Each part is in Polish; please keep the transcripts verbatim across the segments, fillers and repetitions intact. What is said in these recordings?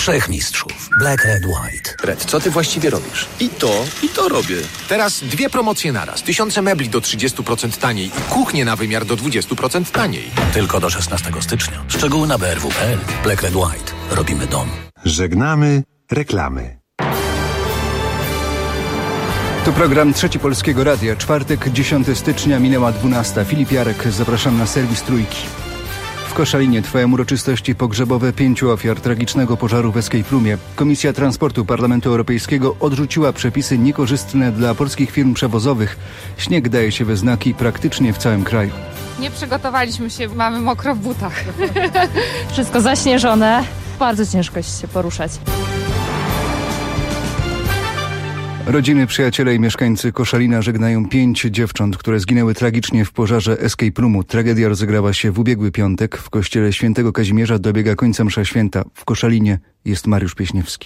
Trzech mistrzów. Black, Red, White. Red, co ty właściwie robisz? I to, i to robię. Teraz dwie promocje naraz. Tysiące mebli do trzydziestu procent taniej i kuchnie na wymiar do dwudziestu procent taniej. Tylko do szesnastego stycznia. Szczegóły na b r w kropka p l. Black, Red, White. Robimy dom. Żegnamy reklamy. To program Trzeci Polskiego Radia. Czwartek, dziesiątego stycznia, minęła dwunasta. Filip Jarek, zapraszam na serwis Trójki. W Koszalinie trwają uroczystości pogrzebowe pięciu ofiar tragicznego pożaru w Escape Roomie. Komisja Transportu Parlamentu Europejskiego odrzuciła przepisy niekorzystne dla polskich firm przewozowych. Śnieg daje się we znaki praktycznie w całym kraju. Nie przygotowaliśmy się, mamy mokro w butach. Wszystko zaśnieżone, bardzo ciężko jest się poruszać. Rodziny, przyjaciele i mieszkańcy Koszalina żegnają pięć dziewcząt, które zginęły tragicznie w pożarze Escape Roomu. Tragedia rozegrała się w ubiegły piątek. W kościele świętego Kazimierza dobiega końca msza święta. W Koszalinie jest Mariusz Pieśniewski.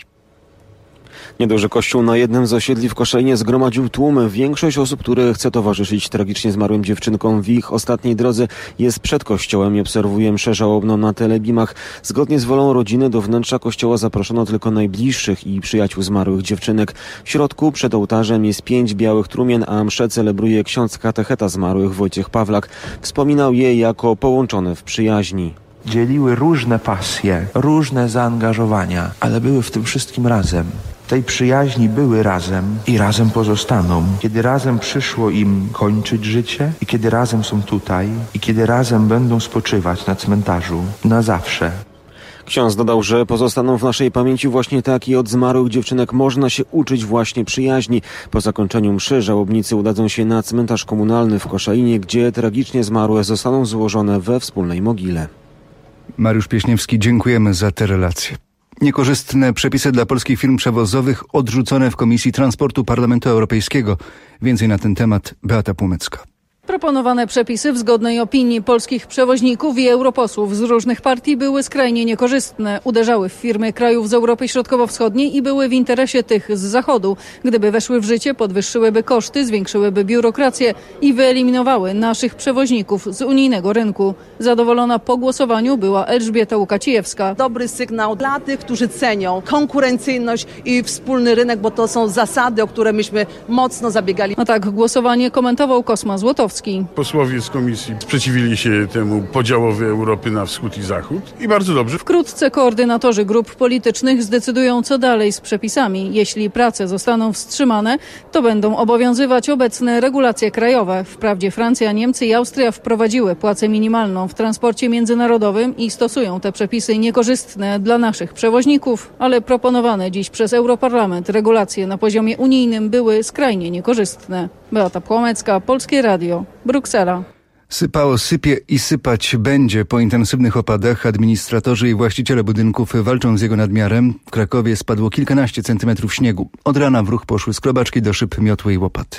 Nieduży kościół na jednym z osiedli w Koszalinie zgromadził tłumy. Większość osób, które chce towarzyszyć tragicznie zmarłym dziewczynkom w ich ostatniej drodze, jest przed kościołem i obserwuje mszę żałobną na telebimach. Zgodnie z wolą rodziny do wnętrza kościoła zaproszono tylko najbliższych i przyjaciół zmarłych dziewczynek. W środku przed ołtarzem jest pięć białych trumien, a mszę celebruje ksiądz katecheta zmarłych Wojciech Pawlak. Wspominał je jako połączone w przyjaźni. Dzieliły różne pasje, różne zaangażowania, ale były w tym wszystkim razem. Tej przyjaźni były razem i razem pozostaną. Kiedy razem przyszło im kończyć życie i kiedy razem są tutaj i kiedy razem będą spoczywać na cmentarzu na zawsze. Ksiądz dodał, że pozostaną w naszej pamięci właśnie tak i od zmarłych dziewczynek można się uczyć właśnie przyjaźni. Po zakończeniu mszy żałobnicy udadzą się na cmentarz komunalny w Koszalinie, gdzie tragicznie zmarłe zostaną złożone we wspólnej mogile. Mariusz Pieśniewski, dziękujemy za te relacje. Niekorzystne przepisy dla polskich firm przewozowych odrzucone w Komisji Transportu Parlamentu Europejskiego. Więcej na ten temat Beata Płomecka. Proponowane przepisy w zgodnej opinii polskich przewoźników i europosłów z różnych partii były skrajnie niekorzystne. Uderzały w firmy krajów z Europy Środkowo-Wschodniej i były w interesie tych z Zachodu. Gdyby weszły w życie, podwyższyłyby koszty, zwiększyłyby biurokrację i wyeliminowały naszych przewoźników z unijnego rynku. Zadowolona po głosowaniu była Elżbieta Łukacijewska. Dobry sygnał dla tych, którzy cenią konkurencyjność i wspólny rynek, bo to są zasady, o które myśmy mocno zabiegali. A tak głosowanie komentował Kosma Złotowski. Posłowie z komisji sprzeciwili się temu podziałowi Europy na wschód i zachód i bardzo dobrze. Wkrótce koordynatorzy grup politycznych zdecydują, co dalej z przepisami. Jeśli prace zostaną wstrzymane, to będą obowiązywać obecne regulacje krajowe. Wprawdzie Francja, Niemcy i Austria wprowadziły płacę minimalną w transporcie międzynarodowym i stosują te przepisy niekorzystne dla naszych przewoźników, ale proponowane dziś przez Europarlament regulacje na poziomie unijnym były skrajnie niekorzystne. Beata Płomecka, Polskie Radio, Bruksela. Sypało, sypie i sypać będzie. Po intensywnych opadach administratorzy i właściciele budynków walczą z jego nadmiarem. W Krakowie spadło kilkanaście centymetrów śniegu. Od rana w ruch poszły skrobaczki do szyb, miotły i łopaty.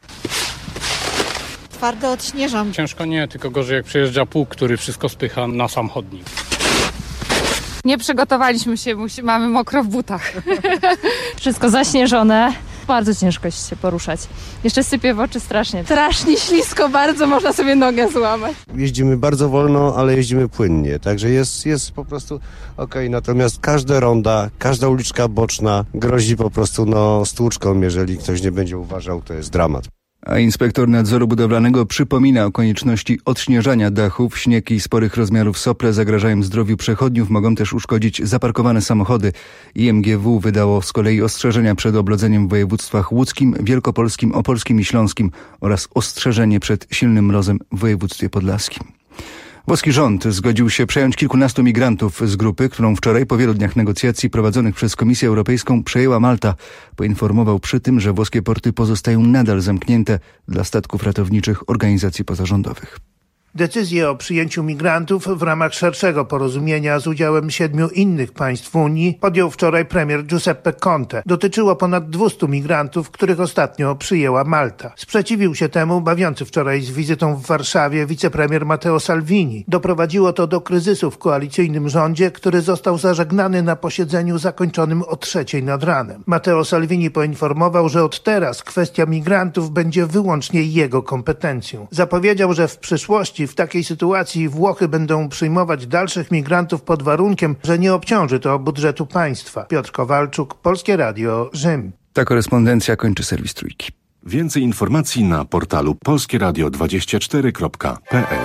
Twardo odśnieżam. Ciężko nie, tylko gorzej jak przyjeżdża pług, który wszystko spycha na sam chodnik. Nie przygotowaliśmy się, musi, mamy mokro w butach. Wszystko zaśnieżone, bardzo ciężko jest się poruszać. Jeszcze sypie w oczy strasznie. Strasznie ślisko, bardzo można sobie nogę złamać. Jeździmy bardzo wolno, ale jeździmy płynnie, także jest, jest po prostu okej. Okay. Natomiast każda ronda, każda uliczka boczna grozi po prostu no, stłuczką, jeżeli ktoś nie będzie uważał, to jest dramat. A inspektor nadzoru budowlanego przypomina o konieczności odśnieżania dachów. Śnieg i sporych rozmiarów sople zagrażają zdrowiu przechodniów, mogą też uszkodzić zaparkowane samochody. I M G W wydało z kolei ostrzeżenia przed oblodzeniem w województwach łódzkim, wielkopolskim, opolskim i śląskim oraz ostrzeżenie przed silnym mrozem w województwie podlaskim. Włoski rząd zgodził się przejąć kilkunastu migrantów z grupy, którą wczoraj po wielu dniach negocjacji prowadzonych przez Komisję Europejską przejęła Malta. Poinformował przy tym, że włoskie porty pozostają nadal zamknięte dla statków ratowniczych organizacji pozarządowych. Decyzję o przyjęciu migrantów w ramach szerszego porozumienia z udziałem siedmiu innych państw Unii podjął wczoraj premier Giuseppe Conte. Dotyczyło ponad dwustu migrantów, których ostatnio przyjęła Malta. Sprzeciwił się temu bawiący wczoraj z wizytą w Warszawie wicepremier Matteo Salvini. Doprowadziło to do kryzysu w koalicyjnym rządzie, który został zażegnany na posiedzeniu zakończonym o trzeciej nad ranem. Matteo Salvini poinformował, że od teraz kwestia migrantów będzie wyłącznie jego kompetencją. Zapowiedział, że w przyszłości Jeśli w takiej sytuacji Włochy będą przyjmować dalszych migrantów pod warunkiem, że nie obciąży to budżetu państwa. Piotr Kowalczuk, Polskie Radio, Rzym. Ta korespondencja kończy serwis Trójki. Więcej informacji na portalu polskie radio dwadzieścia cztery kropka p l.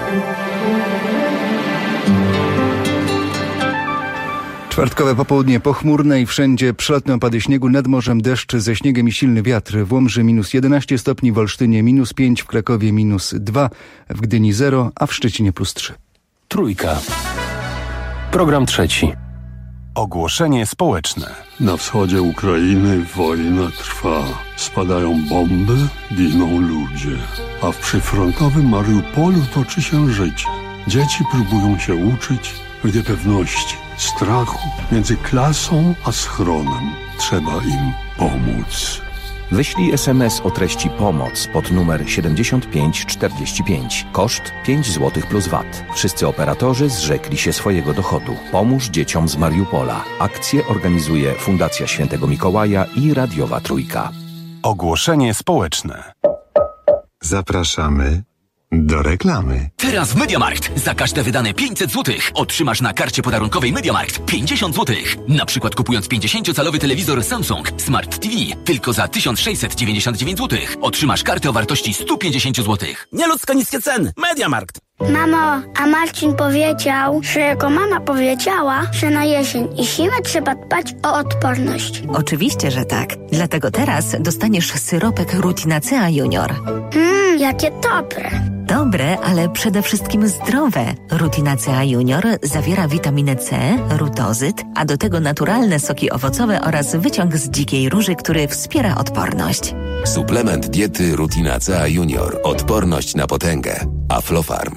Czwartkowe popołudnie pochmurne i wszędzie przelotne opady śniegu, nad morzem deszcz ze śniegiem i silny wiatr. W Łomży minus jedenaście stopni, w Olsztynie minus pięć, w Krakowie minus dwa, w Gdyni zero, a w Szczecinie plus trzy. Trójka. Program trzeci. Ogłoszenie społeczne. Na wschodzie Ukrainy wojna trwa. Spadają bomby, giną ludzie. A w przyfrontowym Mariupolu toczy się życie. Dzieci próbują się uczyć w niepewności, strachu między klasą a schronem. Trzeba im pomóc. Wyślij es em es o treści pomoc pod numer siedemdziesiąt pięć czterdzieści pięć. Koszt pięć złotych plus V A T. Wszyscy operatorzy zrzekli się swojego dochodu. Pomóż dzieciom z Mariupola. Akcję organizuje Fundacja Świętego Mikołaja i Radiowa Trójka. Ogłoszenie społeczne. Zapraszamy do reklamy. Teraz w MediaMarkt za każde wydane pięćset złotych otrzymasz na karcie podarunkowej MediaMarkt pięćdziesiąt złotych. Na przykład kupując pięćdziesięciocalowy telewizor Samsung Smart T V tylko za tysiąc sześćset dziewięćdziesiąt dziewięć złotych otrzymasz kartę o wartości sto pięćdziesiąt złotych. Nieludzko niskie ceny. MediaMarkt. Mamo, a Marcin powiedział, że jego mama powiedziała, że na jesień i zimę trzeba dbać o odporność. Oczywiście, że tak. Dlatego teraz dostaniesz syropek Rutinacea Junior. Mmm, jakie dobre. Dobre, ale przede wszystkim zdrowe. Rutinacea Junior zawiera witaminę C, rutozyt, a do tego naturalne soki owocowe oraz wyciąg z dzikiej róży, który wspiera odporność. Suplement diety Rutinacea Junior. Odporność na potęgę. Aflofarm.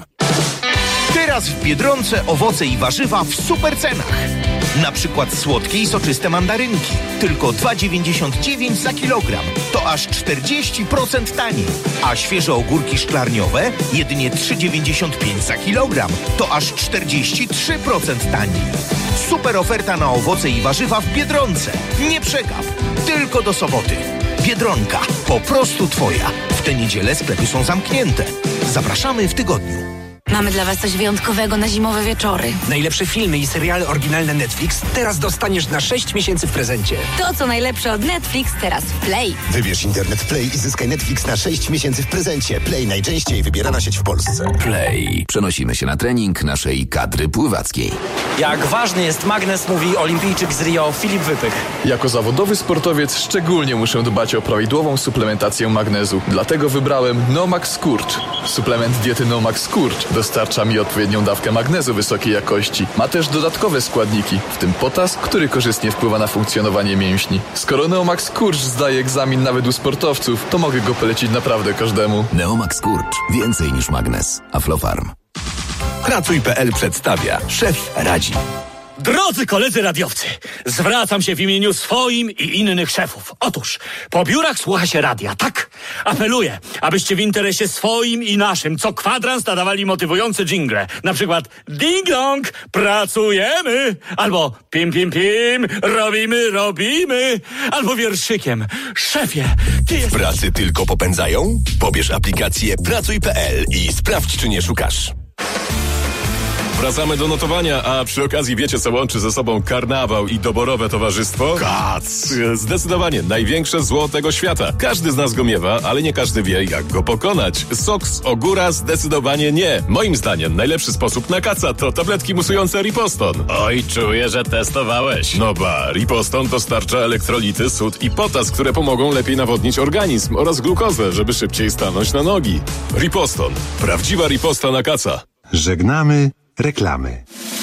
Teraz w Biedronce owoce i warzywa w super cenach. Na przykład słodkie i soczyste mandarynki. Tylko dwa dziewięćdziesiąt dziewięć za kilogram. To aż czterdzieści procent taniej. A świeże ogórki szklarniowe jedynie trzy dziewięćdziesiąt pięć za kilogram. To aż czterdzieści trzy procent taniej. Super oferta na owoce i warzywa w Biedronce. Nie przegap. Tylko do soboty. Biedronka. Po prostu twoja. W tę niedzielę sklepy są zamknięte. Zapraszamy w tygodniu. Mamy dla was coś wyjątkowego na zimowe wieczory. Najlepsze filmy i seriale oryginalne Netflix teraz dostaniesz na sześć miesięcy w prezencie. To, co najlepsze od Netflix, teraz w Play. Wybierz internet Play i zyskaj Netflix na sześć miesięcy w prezencie. Play, najczęściej wybierana sieć w Polsce. Play. Przenosimy się na trening naszej kadry pływackiej. Jak ważny jest magnes, mówi olimpijczyk z Rio Filip Wypych. Jako zawodowy sportowiec szczególnie muszę dbać o prawidłową suplementację magnezu. Dlatego wybrałem Nomax Skurcz. Suplement diety Nomax Skurcz dostarcza mi odpowiednią dawkę magnezu wysokiej jakości. Ma też dodatkowe składniki, w tym potas, który korzystnie wpływa na funkcjonowanie mięśni. Skoro Neomax Skurcz zdaje egzamin nawet u sportowców, to mogę go polecić naprawdę każdemu. Neomax Skurcz. Więcej niż magnes. Aflofarm. Pracuj kropka p l przedstawia. Szef radzi. Drodzy koledzy radiowcy, zwracam się w imieniu swoim i innych szefów. Otóż, po biurach słucha się radia, tak? Apeluję, abyście w interesie swoim i naszym co kwadrans nadawali motywujące dżingle. Na przykład ding dong, pracujemy, albo pim pim pim, robimy, robimy, albo wierszykiem. Szefie, ty jesteś... W pracy tylko popędzają? Pobierz aplikację pracuj kropka p l i sprawdź, czy nie szukasz. Wracamy do notowania, a przy okazji wiecie, co łączy ze sobą karnawał i doborowe towarzystwo? Kac! Zdecydowanie największe zło tego świata. Każdy z nas go miewa, ale nie każdy wie, jak go pokonać. Sok z ogóra zdecydowanie nie. Moim zdaniem najlepszy sposób na kaca to tabletki musujące Riposton. Oj, czuję, że testowałeś. No ba, Riposton dostarcza elektrolity, sód i potas, które pomogą lepiej nawodnić organizm oraz glukozę, żeby szybciej stanąć na nogi. Riposton. Prawdziwa riposta na kaca. Żegnamy reklamy.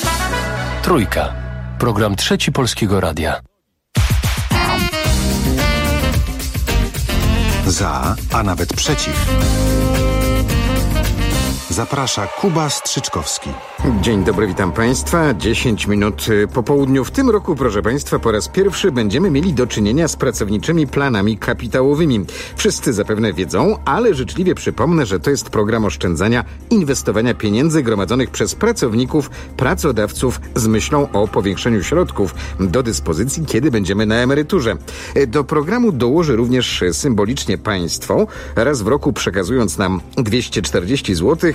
Trójka. Program Trzeci Polskiego Radia. Za, a nawet przeciw. Zaprasza Kuba Strzyczkowski. Dzień dobry, witam Państwa. dziesięć minut po południu. W tym roku, proszę Państwa, po raz pierwszy będziemy mieli do czynienia z pracowniczymi planami kapitałowymi. Wszyscy zapewne wiedzą, ale życzliwie przypomnę, że to jest program oszczędzania, inwestowania pieniędzy gromadzonych przez pracowników, pracodawców z myślą o powiększeniu środków do dyspozycji, kiedy będziemy na emeryturze. Do programu dołoży również symbolicznie państwo, raz w roku przekazując nam dwieście czterdzieści złotych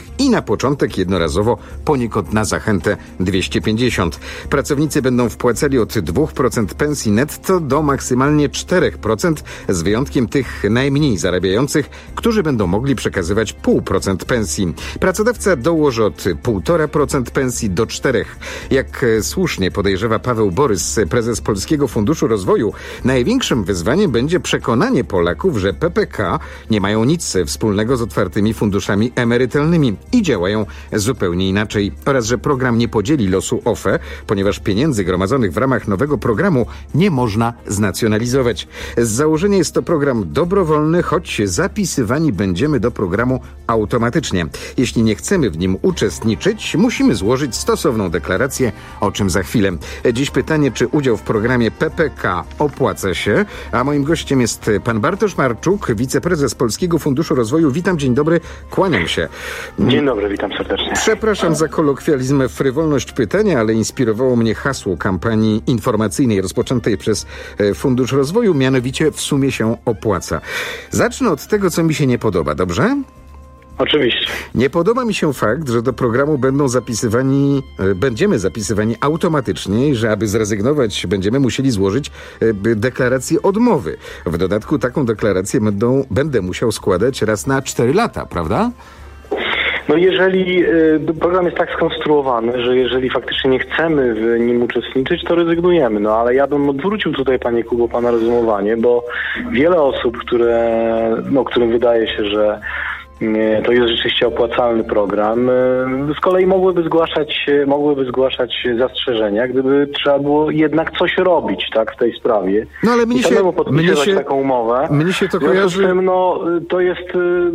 i na początek jednorazowo poniekąd na zachętę dwieście pięćdziesiąt. Pracownicy będą wpłacali od dwa procent pensji netto do maksymalnie cztery procent, z wyjątkiem tych najmniej zarabiających, którzy będą mogli przekazywać zero przecinek pięć procent pensji. Pracodawca dołoży od półtora procent pensji do cztery procent. Jak słusznie podejrzewa Paweł Borys, prezes Polskiego Funduszu Rozwoju, największym wyzwaniem będzie przekonanie Polaków, że P P K nie mają nic wspólnego z otwartymi funduszami emerytalnymi i działają zupełnie inaczej, oraz że program nie podzieli losu O F E, ponieważ pieniędzy gromadzonych w ramach nowego programu nie można znacjonalizować. Z założenia jest to program dobrowolny, choć zapisywani będziemy do programu automatycznie. Jeśli nie chcemy w nim uczestniczyć, musimy złożyć stosowną deklarację, o czym za chwilę. Dziś pytanie, czy udział w programie P P K opłaca się, a moim gościem jest pan Bartosz Marczuk, wiceprezes Polskiego Funduszu Rozwoju. Witam, dzień dobry, kłaniam się. Dzień dobry, witam serdecznie. Przepraszam za kolokwializm, frywolność pytania, ale inspirowało mnie hasło kampanii informacyjnej rozpoczętej przez Fundusz Rozwoju, mianowicie w sumie się opłaca. Zacznę od tego, co mi się nie podoba, dobrze? Oczywiście. Nie podoba mi się fakt, że do programu będą zapisywani, będziemy zapisywani automatycznie i że aby zrezygnować, będziemy musieli złożyć deklarację odmowy. W dodatku taką deklarację będą, będę musiał składać raz na cztery lata, prawda? No jeżeli y, program jest tak skonstruowany, że jeżeli faktycznie nie chcemy w nim uczestniczyć, to rezygnujemy. No ale ja bym odwrócił tutaj, panie Kubo, pana rozumowanie, bo wiele osób, które, no, którym wydaje się, że to jest rzeczywiście opłacalny program, z kolei mogłyby zgłaszać, mogłyby zgłaszać zastrzeżenia, gdyby trzeba było jednak coś robić, tak, w tej sprawie. No ale mnie się, mnie się taką umowę. Mnie się to kojarzy... Tym, no, to jest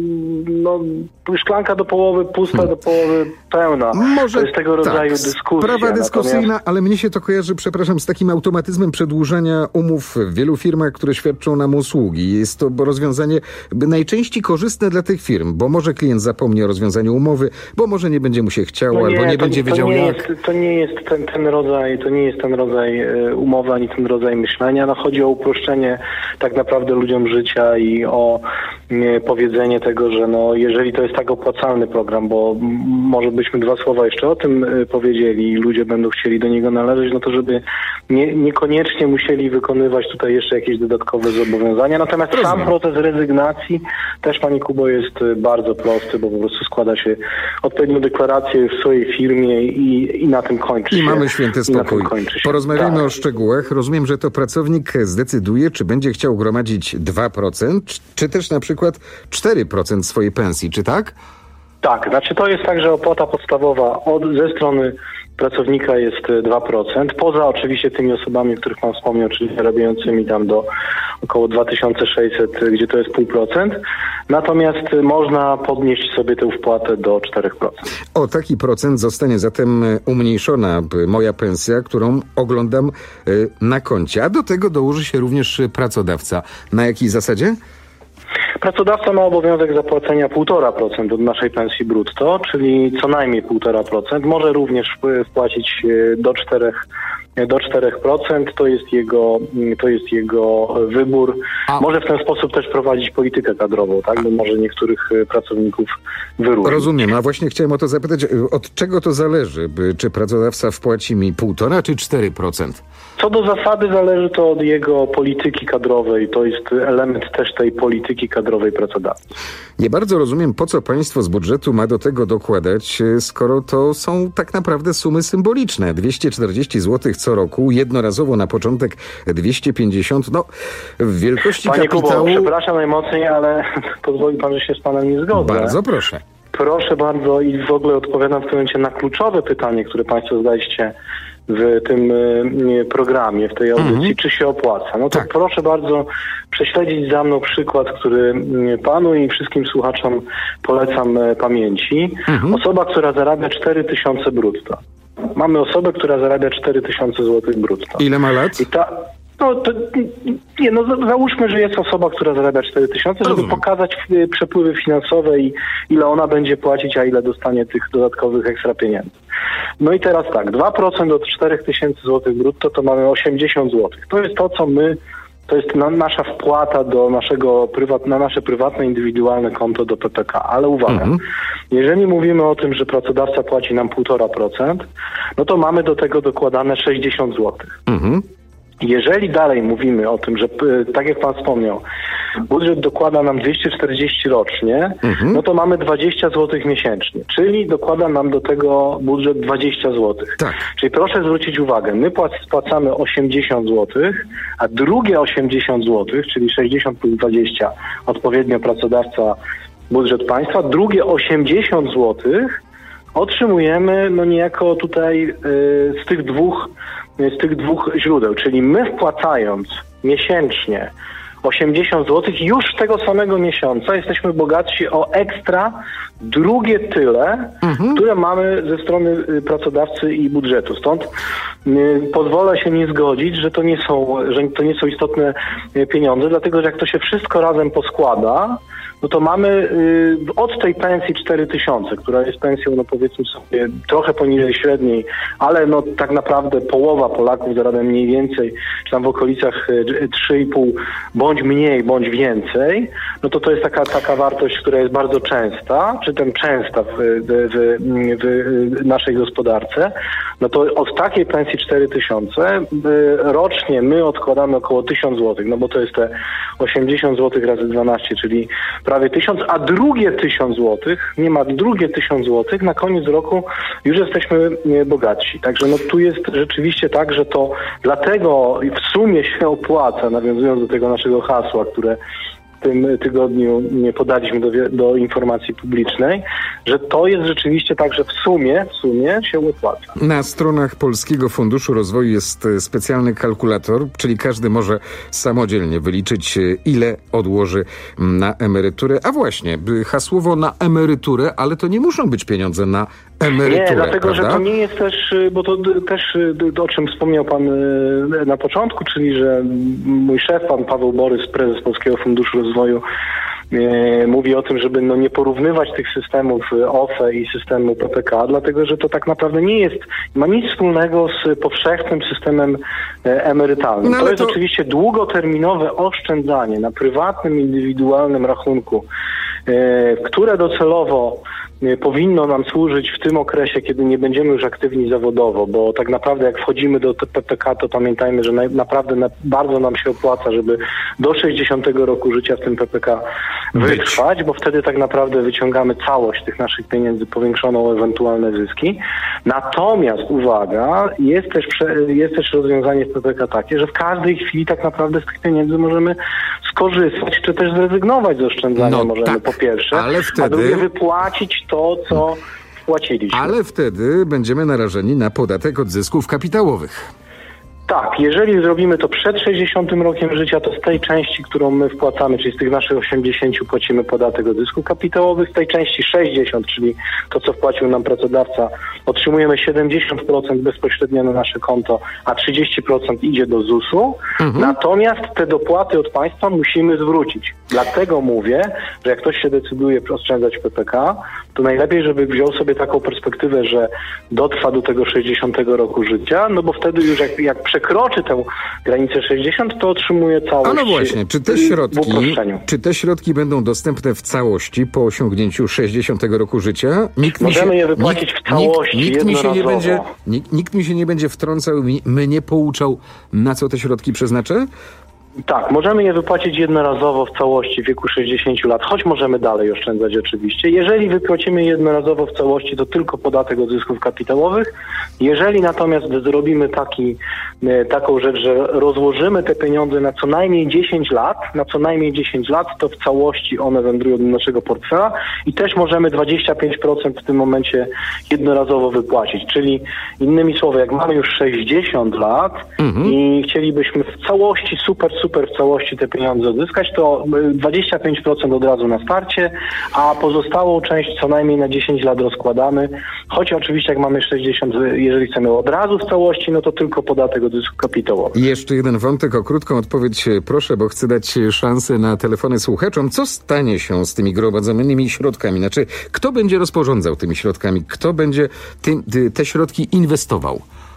no, szklanka do połowy pusta, hmm. do połowy pełna. Może to jest tego rodzaju tak, dyskusja. Sprawa dyskusyjna, Natomiast... ale mnie się to kojarzy, przepraszam, z takim automatyzmem przedłużania umów w wielu firmach, które świadczą nam usługi. Jest to rozwiązanie najczęściej korzystne dla tych firm, bo może klient zapomni o rozwiązaniu umowy, bo może nie będzie mu się chciało, no nie, albo nie to, będzie to wiedział nie jak. Jest, to nie jest ten, ten rodzaj, to nie jest ten rodzaj y, umowy, ani ten rodzaj myślenia. No chodzi o uproszczenie tak naprawdę ludziom życia i o y, powiedzenie tego, że no jeżeli to jest tak opłacalny program, bo m, może byśmy dwa słowa jeszcze o tym y, powiedzieli i ludzie będą chcieli do niego należeć, no to żeby nie, niekoniecznie musieli wykonywać tutaj jeszcze jakieś dodatkowe zobowiązania. Natomiast Rozumiem. sam proces rezygnacji też, pani Kubo, jest bardzo prosty, bo po prostu składa się odpowiednią deklarację w swojej firmie i, i na tym kończy I się. I mamy święty spokój. Porozmawiajmy tak. o szczegółach. Rozumiem, że to pracownik zdecyduje, czy będzie chciał gromadzić dwa procent, czy też na przykład cztery procent swojej pensji, czy tak? Tak, znaczy to jest tak, że opłata podstawowa od, ze strony pracownika jest dwa procent, poza oczywiście tymi osobami, o których pan wspomniał, czyli zarabiającymi tam do około dwa tysiące sześćset, gdzie to jest zero przecinek pięć procent. Natomiast można podnieść sobie tę wpłatę do cztery procent. O taki procent zostanie zatem umniejszona moja pensja, którą oglądam na koncie. A do tego dołoży się również pracodawca. Na jakiej zasadzie? Pracodawca ma obowiązek zapłacenia półtora procent od naszej pensji brutto, czyli co najmniej półtora procent. Może również wpłacić do czterech do czterech procent. To jest jego, to jest jego wybór. A... Może w ten sposób też prowadzić politykę kadrową, tak? Bo może niektórych pracowników wyróżnić. Rozumiem, a właśnie chciałem o to zapytać, od czego to zależy? Czy pracodawca wpłaci mi półtora czy cztery procent? Co do zasady zależy to od jego polityki kadrowej. To jest element też tej polityki kadrowej pracodawcy. Nie bardzo rozumiem, po co państwo z budżetu ma do tego dokładać, skoro to są tak naprawdę sumy symboliczne. dwieście czterdzieści złotych co roku, jednorazowo na początek dwieście pięćdziesiąt, no w wielkości Panie kapitału... Kubo, przepraszam najmocniej, ale pozwoli pan, że się z panem nie zgodzę. Bardzo proszę. Proszę bardzo i w ogóle odpowiadam w tym momencie na kluczowe pytanie, które państwo zadaliście w tym y, programie, w tej audycji, mhm. czy się opłaca. No to tak. Proszę bardzo prześledzić za mną przykład, który y, panu i wszystkim słuchaczom polecam y, pamięci. Mhm. Osoba, która zarabia cztery tysiące brutto. Mamy osobę, która zarabia cztery tysiące złotych brutto. Ile ma lat? I ta... No, to, nie, no załóżmy, że jest osoba, która zarabia cztery tysiące, żeby pokazać przepływy finansowe i ile ona będzie płacić, a ile dostanie tych dodatkowych ekstra pieniędzy. No i teraz tak, dwa procent od cztery tysiące złotych brutto to mamy osiemdziesiąt złotych. To jest to, co my To jest na, nasza wpłata do naszego prywat, na nasze prywatne, indywidualne konto do P P K. Ale uwaga, mhm. jeżeli mówimy o tym, że pracodawca płaci nam półtora procent, no to mamy do tego dokładane sześćdziesiąt złotych. Mhm. Jeżeli dalej mówimy o tym, że tak jak pan wspomniał, budżet dokłada nam dwieście czterdzieści rocznie, mhm. no to mamy dwadzieścia złotych miesięcznie, czyli dokłada nam do tego budżet dwadzieścia złotych. Tak. Czyli proszę zwrócić uwagę, my spłacamy osiemdziesiąt złotych, a drugie osiemdziesiąt złotych, czyli sześćdziesiąt plus dwadzieścia, odpowiednio pracodawca, budżet państwa, drugie osiemdziesiąt złotych otrzymujemy no niejako tutaj yy, z tych dwóch z tych dwóch źródeł, czyli my wpłacając miesięcznie osiemdziesiąt złotych, już tego samego miesiąca jesteśmy bogatsi o ekstra drugie tyle, mhm. które mamy ze strony pracodawcy i budżetu. Stąd y, pozwolę się nie zgodzić, że to nie są, że to nie są istotne pieniądze, dlatego że jak to się wszystko razem poskłada, no to mamy y, od tej pensji cztery tysiące, która jest pensją, no powiedzmy sobie, trochę poniżej średniej, ale no tak naprawdę połowa Polaków zarabia mniej więcej, czy tam w okolicach y, trzy i pół, bądź mniej, bądź więcej, no to to jest taka, taka wartość, która jest bardzo częsta, czy tam częsta w, w, w, w naszej gospodarce. No to od takiej pensji cztery tysiące y, rocznie my odkładamy około tysiąc złotych, no bo to jest te osiemdziesiąt złotych razy dwanaście, czyli prawie tysiąc, a drugie tysiąc złotych, nie ma drugie tysiąc złotych, na koniec roku już jesteśmy bogatsi. Także no tu jest rzeczywiście tak, że to dlatego w sumie się opłaca, nawiązując do tego naszego hasła, które w tym tygodniu nie podaliśmy do, do informacji publicznej, że to jest rzeczywiście tak, że w sumie, w sumie się opłaca. Na stronach Polskiego Funduszu Rozwoju jest specjalny kalkulator, czyli każdy może samodzielnie wyliczyć, ile odłoży na emeryturę. A właśnie, hasłowo na emeryturę, ale to nie muszą być pieniądze na emeryturę, nie, dlatego, prawda? że to nie jest też, bo to też o czym wspomniał pan na początku, czyli że mój szef, pan Paweł Borys, prezes Polskiego Funduszu Rozwoju, mówi o tym, żeby no nie porównywać tych systemów O F E i systemu P P K, dlatego że to tak naprawdę nie jest, ma nic wspólnego z powszechnym systemem emerytalnym. No, to jest to... oczywiście długoterminowe oszczędzanie na prywatnym, indywidualnym rachunku, które docelowo powinno nam służyć w tym okresie, kiedy nie będziemy już aktywni zawodowo, bo tak naprawdę jak wchodzimy do P P K, to pamiętajmy, że na, naprawdę na, bardzo nam się opłaca, żeby do sześćdziesiątego roku życia w tym P P K wytrwać, bo wtedy tak naprawdę wyciągamy całość tych naszych pieniędzy powiększoną o ewentualne zyski. Natomiast uwaga, jest też, jest też rozwiązanie w P P K takie, że w każdej chwili tak naprawdę z tych pieniędzy możemy skorzystać, czy też zrezygnować z oszczędzania no możemy tak, po pierwsze, ale wtedy... a drugie wypłacić to, co wpłaciliśmy. Ale wtedy będziemy narażeni na podatek od zysków kapitałowych. Tak, jeżeli zrobimy to przed sześćdziesiątym rokiem życia, to z tej części, którą my wpłacamy, czyli z tych naszych osiemdziesięciu płacimy podatek od zysków kapitałowych, z tej części sześćdziesiąt, czyli to, co wpłacił nam pracodawca, otrzymujemy siedemdziesiąt procent bezpośrednio na nasze konto, a trzydzieści procent idzie do zusu. Mhm. Natomiast te dopłaty od państwa musimy zwrócić. Dlatego mówię, że jak ktoś się decyduje oszczędzać P P K, to najlepiej, żeby wziął sobie taką perspektywę, że dotrwa do tego sześćdziesiątego roku życia, no bo wtedy już jak, jak przekroczy tę granicę sześćdziesiąt, to otrzymuje całość. A no właśnie, czy te środki, czy te środki będą dostępne w całości po osiągnięciu sześćdziesiątego roku życia? Nikt Możemy się, je wypłacić nikt, w całości nikt, nikt mi się nie będzie, jednorazowo. nikt, nikt mi się nie będzie wtrącał, mnie pouczał, na co te środki przeznaczę? Tak, możemy je wypłacić jednorazowo w całości w wieku sześćdziesięciu lat, choć możemy dalej oszczędzać oczywiście. Jeżeli wypłacimy jednorazowo w całości, to tylko podatek od zysków kapitałowych. Jeżeli natomiast zrobimy taki, taką rzecz, że rozłożymy te pieniądze na co najmniej dziesięć lat, na co najmniej dziesięć lat, to w całości one wędrują do naszego portfela i też możemy dwadzieścia pięć procent w tym momencie jednorazowo wypłacić. Czyli innymi słowy, jak mamy już sześćdziesiąt lat mhm. i chcielibyśmy w całości super super w całości te pieniądze odzyskać, to dwadzieścia pięć procent od razu na starcie, a pozostałą część co najmniej na dziesięć lat rozkładamy. Choć oczywiście jak mamy sześćdziesiąt, jeżeli chcemy od razu w całości, no to tylko podatek od zysku kapitałowego. Jeszcze jeden wątek, o krótką odpowiedź proszę, bo chcę dać szansę na telefony słuchaczom. Co stanie się z tymi gromadzonymi środkami? Znaczy, kto będzie rozporządzał tymi środkami? Kto będzie tym, te środki inwestował?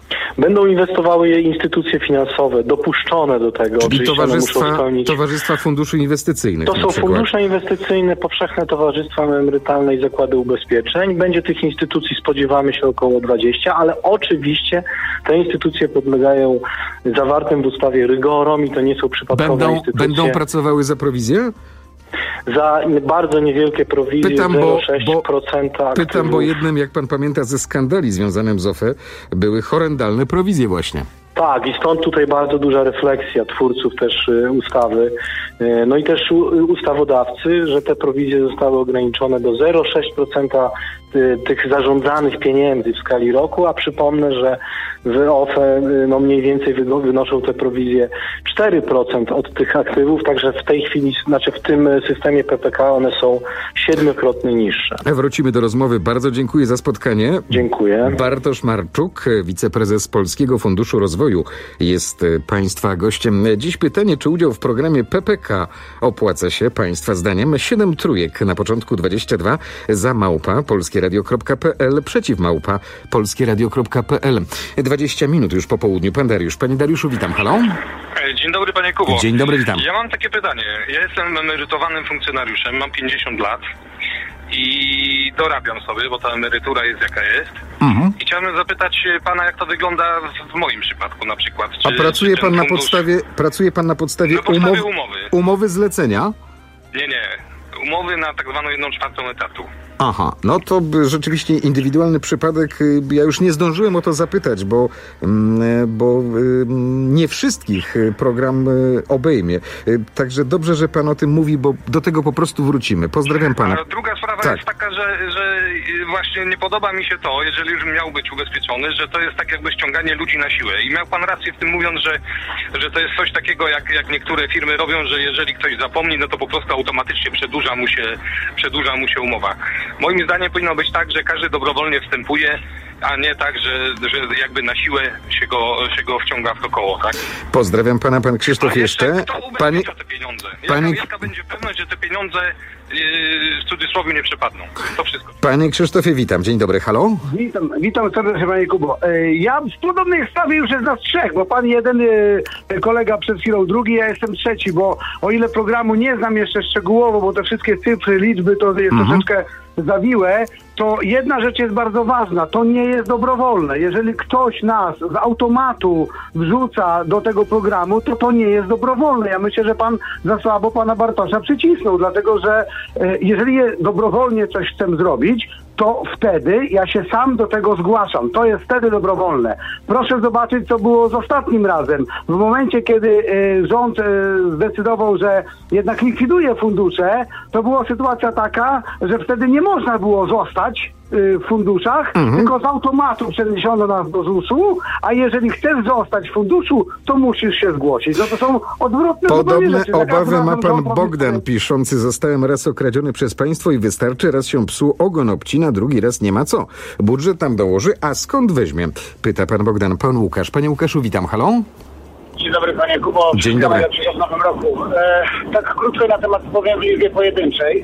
Będą inwestowały je instytucje finansowe, dopuszczone do tego. Czyli oczywiście towarzystwa, muszą spełnić... towarzystwa funduszy inwestycyjnych. To są fundusze inwestycyjne, powszechne towarzystwa emerytalne i zakłady ubezpieczeń. Będzie tych instytucji, spodziewamy się, około dwadzieścia, ale oczywiście te instytucje podlegają zawartym w ustawie rygorom i to nie są przypadkowe będą, instytucje. Będą pracowały za prowizję? Za bardzo niewielkie prowizje, pytam, zero bo, przecinek sześć procent bo, aktywów. Pytam, bo jednym, jak pan pamięta, ze skandali związanym z O F E były horrendalne prowizje właśnie. Tak, i stąd tutaj bardzo duża refleksja twórców też y, ustawy, y, no i też u, ustawodawcy, że te prowizje zostały ograniczone do zero przecinek sześć procent y, tych zarządzanych pieniędzy w skali roku, a przypomnę, że w O F E y, no mniej więcej wy, wynoszą te prowizje cztery procent od tych aktywów, także w tej chwili, znaczy w tym systemie P P K one są siedmiokrotnie niższe. Wrócimy do rozmowy. Bardzo dziękuję za spotkanie. Dziękuję. Bartosz Marczuk, wiceprezes Polskiego Funduszu Rozwoju, jest państwa gościem. Dziś pytanie, czy udział w programie P P K opłaca się państwa zdaniem? Siedem trójek na początku dwadzieścia dwa, za małpa polskieradio kropka p l, przeciw małpa polskieradio kropka p l. dwadzieścia minut już po południu. Pan Dariusz. Panie Dariuszu, witam. Halo? Dzień dobry, panie Kubo. Dzień dobry, witam. Ja mam takie pytanie. Ja jestem emerytowanym funkcjonariuszem, mam pięćdziesiąt lat i dorabiam sobie, bo ta emerytura jest jaka jest. Mhm. I chciałbym zapytać pana, jak to wygląda w, w moim przypadku na przykład. Czy, A pracuje czy pan na fundusz... podstawie, pracuje pan na podstawie, na podstawie umow... umowy. umowy zlecenia? Nie, nie. Umowy na tak zwaną jedną czwartą etatu. Aha, no to rzeczywiście indywidualny przypadek. Ja już nie zdążyłem o to zapytać, bo, bo nie wszystkich program obejmie. Także dobrze, że pan o tym mówi, bo do tego po prostu wrócimy. Pozdrawiam pana. A druga sprawa tak. jest taka, że, że właśnie nie podoba mi się to, jeżeli już miał być ubezpieczony, że to jest tak jakby ściąganie ludzi na siłę. I miał pan rację w tym, mówiąc, że, że to jest coś takiego, jak, jak niektóre firmy robią, że jeżeli ktoś zapomni, no to po prostu automatycznie przedłuża mu się, przedłuża mu się umowa. Moim zdaniem powinno być tak, że każdy dobrowolnie wstępuje, a nie tak, że, że jakby na siłę się go, się go wciąga w to koło, tak? Pozdrawiam pana, pan Krzysztof a jeszcze. jeszcze. Kto ubezpiecza Pani... te pieniądze? Jaka, Pani... jaka będzie pewność, że te pieniądze yy, w cudzysłowie nie przepadną? To wszystko. Panie Krzysztofie, witam. Dzień dobry, halo? Witam, witam serdecznie, panie Kubo. Ja w podobnej sprawie już jest nas trzech, bo pan jeden kolega przed chwilą, drugi, ja jestem trzeci, bo o ile programu nie znam jeszcze szczegółowo, bo te wszystkie cyfry, liczby to jest mhm. troszeczkę zawiłe, to jedna rzecz jest bardzo ważna, to nie jest dobrowolne. Jeżeli ktoś nas z automatu wrzuca do tego programu, to to nie jest dobrowolne. Ja myślę, że pan za słabo pana Bartosza przycisnął, dlatego że e, jeżeli dobrowolnie coś chcę zrobić, to wtedy ja się sam do tego zgłaszam. To jest wtedy dobrowolne. Proszę zobaczyć, co było z ostatnim razem. W momencie, kiedy y, rząd y, zdecydował, że jednak likwiduje fundusze, to była sytuacja taka, że wtedy nie można było zostać y, w funduszach, mhm. tylko z automatu przeniesiono nas do zusu, a jeżeli chcesz zostać w funduszu, to musisz się zgłosić. No to są odwrotne Podobne rzeczy. obawy ma pan Bogdan piszący: zostałem raz okradziony przez państwo i wystarczy, raz się psu ogon obcina, drugi raz nie ma co. Budżet tam dołoży, a skąd weźmie? Pyta pan Bogdan. Pan Łukasz. Panie Łukaszu, witam. Halo? Dzień dobry, panie Kubo. Dzień dobry. W nowym roku. E, tak krótko na temat powiem w liczbie pojedynczej.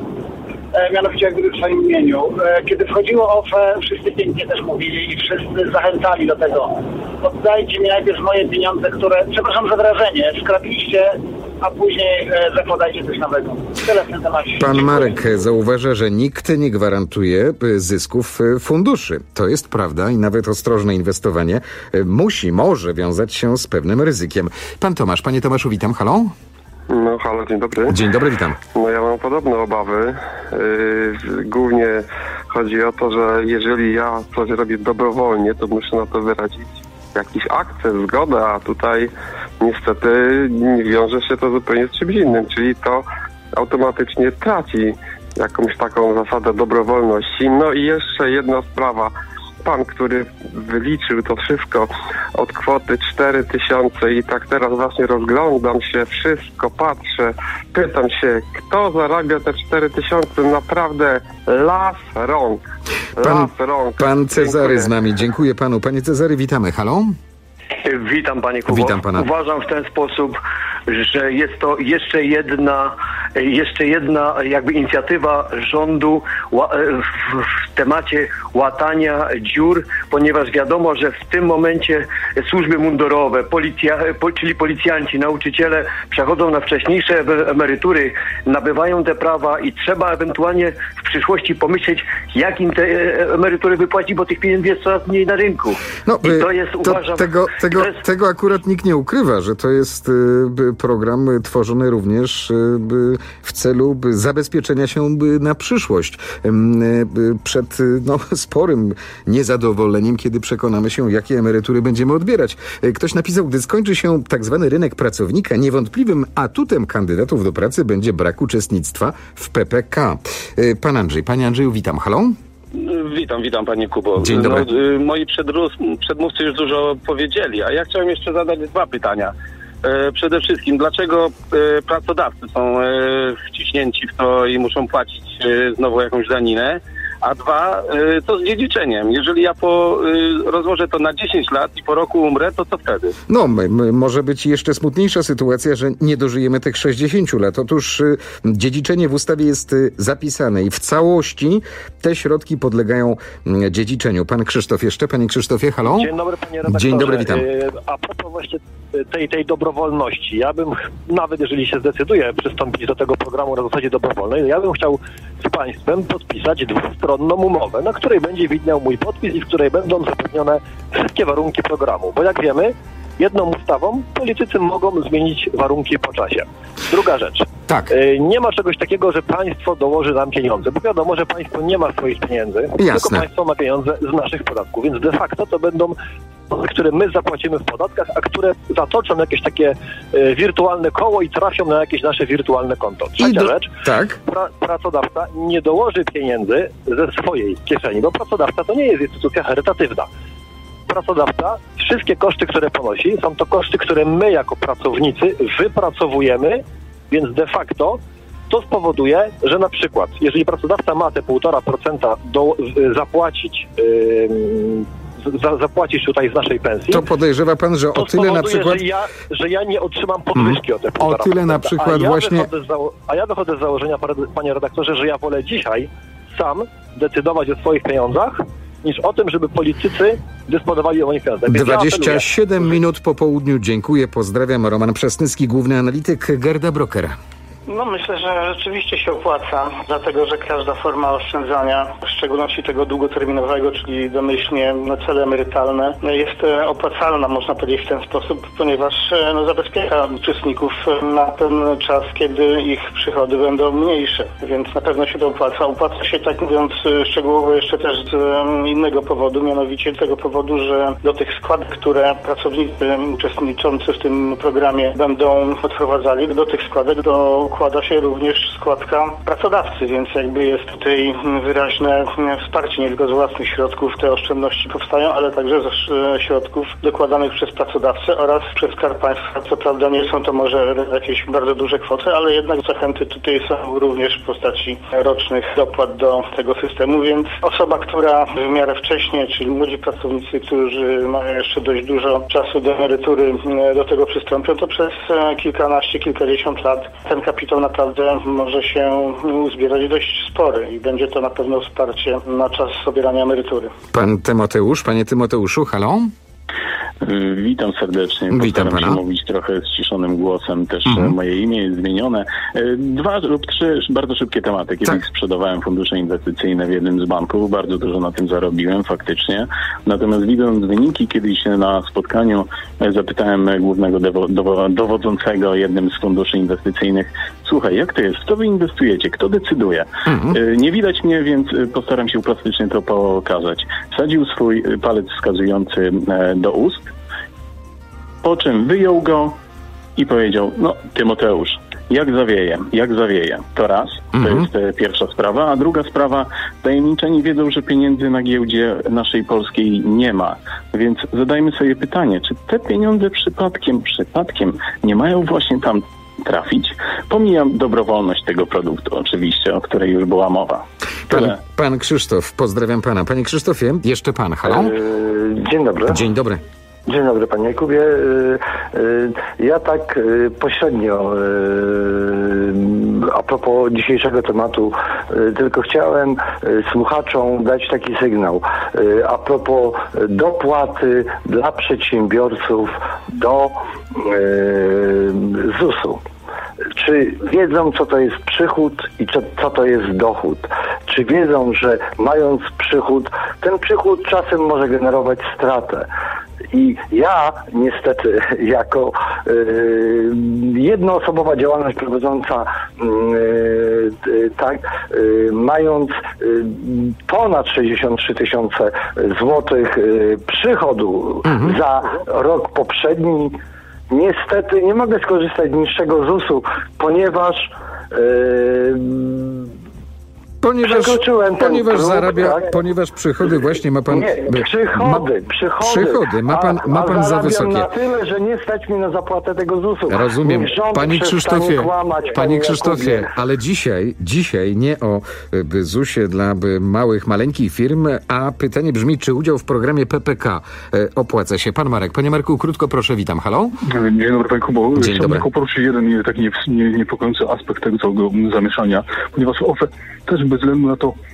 E, mianowicie jak gdyby w swoim imieniu. E, kiedy wchodziło O F E, wszyscy pięknie też mówili i wszyscy zachęcali do tego. Oddajcie mi najpierw moje pieniądze, które, przepraszam za wrażenie, skrapiliście, a później e, zakładajcie coś nowego. Tyle w tym temacie. Pan Marek zauważa, że nikt nie gwarantuje zysków funduszy. To jest prawda i nawet ostrożne inwestowanie musi, może wiązać się z pewnym ryzykiem. Pan Tomasz. Panie Tomaszu, witam. Halo? No halo, dzień dobry. Dzień dobry, witam. No ja mam podobne obawy. Yy, głównie chodzi o to, że jeżeli ja coś robię dobrowolnie, to muszę na to wyrazić jakiś akces, zgodę, a tutaj niestety nie wiąże się to zupełnie z czymś innym, czyli to automatycznie traci jakąś taką zasadę dobrowolności. No i jeszcze jedna sprawa. Pan, który wyliczył to wszystko od kwoty cztery tysiące i tak teraz właśnie rozglądam się, wszystko patrzę, pytam się, kto zarabia te cztery tysiące? Naprawdę las rąk. Pan, las rąk. pan Cezary Dziękuję. z nami. Dziękuję panu. Panie Cezary, witamy. Halo? Witam, panie Kubo. Witam pana. Uważam w ten sposób, że jest to jeszcze jedna, jeszcze jedna jakby inicjatywa rządu w temacie łatania dziur, ponieważ wiadomo, że w tym momencie służby mundurowe, policja, czyli policjanci, nauczyciele przechodzą na wcześniejsze emerytury, nabywają te prawa i trzeba ewentualnie w przyszłości pomyśleć, jak im te emerytury wypłacić, bo tych pieniędzy jest coraz mniej na rynku. No, I to jest, to, uważam... Tego, tego, to jest... tego akurat nikt nie ukrywa, że to jest y, program tworzony również y, w celu zabezpieczenia się na przyszłość. Y, y, przed y, no, sporym niezadowoleniem, kiedy przekonamy się, jakie emerytury będziemy odbierać. Y, ktoś napisał, gdy skończy się tak zwany rynek pracownika, niewątpliwym atutem kandydatów do pracy będzie brak uczestnictwa w P P K. Y, pan Andrzej. Panie Andrzeju, witam. Halo? Witam, witam panie Kubo. Dzień dobry. No, y, moi przedrus, przedmówcy już dużo powiedzieli, a ja chciałem jeszcze zadać dwa pytania. E, przede wszystkim, dlaczego e, pracodawcy są e, wciśnięci w to i muszą płacić e, znowu jakąś daninę? A dwa, y, co z dziedziczeniem? Jeżeli ja po, y, rozłożę to na dziesięć lat i po roku umrę, to co wtedy? No, m- m- może być jeszcze smutniejsza sytuacja, że nie dożyjemy tych sześćdziesięciu lat. Otóż y, dziedziczenie w ustawie jest y, zapisane i w całości te środki podlegają y, dziedziczeniu. Pan Krzysztof jeszcze. Panie Krzysztofie, halo? Dzień dobry, panie redaktorze. Dzień dobry, witam. Y, a propos właśnie tej, tej dobrowolności. Ja bym, nawet jeżeli się zdecyduję przystąpić do tego programu na zasadzie dobrowolnej, ja bym chciał z państwem podpisać dwustronną umowę, na której będzie widniał mój podpis i w której będą zapewnione wszystkie warunki programu. Bo jak wiemy, jedną ustawą politycy mogą zmienić warunki po czasie. Druga rzecz. Tak. Y, nie ma czegoś takiego, że państwo dołoży nam pieniądze, bo wiadomo, że państwo nie ma swoich pieniędzy, Jasne. tylko państwo ma pieniądze z naszych podatków, więc de facto to będą, które my zapłacimy w podatkach, a które zatoczą jakieś takie y, wirtualne koło i trafią na jakieś nasze wirtualne konto. Trzecia do... rzecz. Tak. Pra, pracodawca nie dołoży pieniędzy ze swojej kieszeni, bo pracodawca to nie jest instytucja charytatywna. Pracodawca, wszystkie koszty, które ponosi, są to koszty, które my jako pracownicy wypracowujemy, więc de facto to spowoduje, że na przykład, jeżeli pracodawca ma te półtora procenta do, y, zapłacić yy, za, zapłacić tutaj z naszej pensji, to podejrzewa pan, że o tyle na przykład... Że ja, że ja nie otrzymam podwyżki mm. o te półtora procenta. O tyle na przykład a ja właśnie... Wychodzę z zało- a ja wychodzę z założenia, panie redaktorze, że ja wolę dzisiaj sam decydować o swoich pieniądzach, niż o tym, żeby politycy dysponowali moimi pieniądzami. dwadzieścia siedem minut po południu. Dziękuję, pozdrawiam. Roman Przesnyski, główny analityk, Gerda Broker. No myślę, że rzeczywiście się opłaca, dlatego że każda forma oszczędzania, w szczególności tego długoterminowego, czyli domyślnie na cele emerytalne, jest opłacalna, można powiedzieć w ten sposób, ponieważ no, zabezpiecza uczestników na ten czas, kiedy ich przychody będą mniejsze, więc na pewno się to opłaca. Opłaca się, tak mówiąc szczegółowo, jeszcze też z innego powodu, mianowicie tego powodu, że do tych składek, które pracownicy uczestniczący w tym programie będą odprowadzali, do tych składek do układa się również składka pracodawcy, więc jakby jest tutaj wyraźne wsparcie nie tylko z własnych środków, te oszczędności powstają, ale także ze środków dokładanych przez pracodawcę oraz przez Skarb Państwa. Co prawda nie są to może jakieś bardzo duże kwoty, ale jednak zachęty tutaj są również w postaci rocznych dopłat do tego systemu, więc osoba, która w miarę wcześnie, czyli młodzi pracownicy, którzy mają jeszcze dość dużo czasu do emerytury, do tego przystąpią, to przez kilkanaście, kilkadziesiąt lat ten kapitał to naprawdę może się uzbierać dość spory i będzie to na pewno wsparcie na czas pobierania emerytury. Pan Tymoteusz, panie Tymoteuszu, halo? Witam serdecznie. Witam Postaram pana. się mówić trochę ściszonym głosem. Też Mhm. moje imię jest zmienione. Dwa lub trzy bardzo szybkie tematy. Kiedyś Tak. sprzedawałem fundusze inwestycyjne w jednym z banków. Bardzo dużo na tym zarobiłem faktycznie. Natomiast widząc wyniki, kiedyś na spotkaniu zapytałem głównego dewo- dowo- dowodzącego jednym z funduszy inwestycyjnych: słuchaj, jak to jest? W co wy inwestujecie? Kto decyduje? Mhm. Nie widać mnie, więc postaram się plastycznie to pokazać. Wsadził swój palec wskazujący do ust, po czym wyjął go i powiedział: no Tymoteusz, jak zawieje, jak zawieje. To raz, to Mhm. jest e, pierwsza sprawa, a druga sprawa, tajemniczeni wiedzą, że pieniędzy na giełdzie naszej polskiej nie ma. Więc zadajmy sobie pytanie, czy te pieniądze przypadkiem, przypadkiem nie mają właśnie tam trafić? Pomijam dobrowolność tego produktu oczywiście, o której już była mowa. Pan, pan Krzysztof, pozdrawiam pana. Panie Krzysztofie, jeszcze pan, halo? Eee, dzień dobry. Dzień dobry. Dzień dobry panie Jakubie. Ja tak pośrednio a propos dzisiejszego tematu tylko chciałem słuchaczom dać taki sygnał a propos dopłaty dla przedsiębiorców do zusu. Czy wiedzą, co to jest przychód i co, co to jest dochód? Czy wiedzą, że mając przychód, ten przychód czasem może generować stratę? I ja niestety jako y, jednoosobowa działalność prowadząca y, y, tak, y, mając y, ponad sześćdziesiąt trzy tysiące złotych y, przychodu mhm. za rok poprzedni, niestety nie mogę skorzystać z niższego zusu, ponieważ yy, Ponieważ, ponieważ próg, zarabia, tak? ponieważ przychody właśnie ma pan... Nie, przychody, ma, przychody. Przychody, ma pan, ma pan a za wysokie. na tyle, że nie stać mi na zapłatę tego zusu. Rozumiem. Panie Krzysztofie, kłamać, panie, panie Krzysztofie, Jakubie. ale dzisiaj, dzisiaj nie o by, zusie dla by, małych, maleńkich firm, a pytanie brzmi, czy udział w programie P P K e, opłaca się? Pan Marek. Panie Marku, krótko proszę, witam. Halo? Dzień dobry, panie Kubo. Dzień Chciałbym dobry. tylko poruszyć jeden taki niepokojący aspekt tego całego zamieszania, ponieważ O F E też bez względu na to,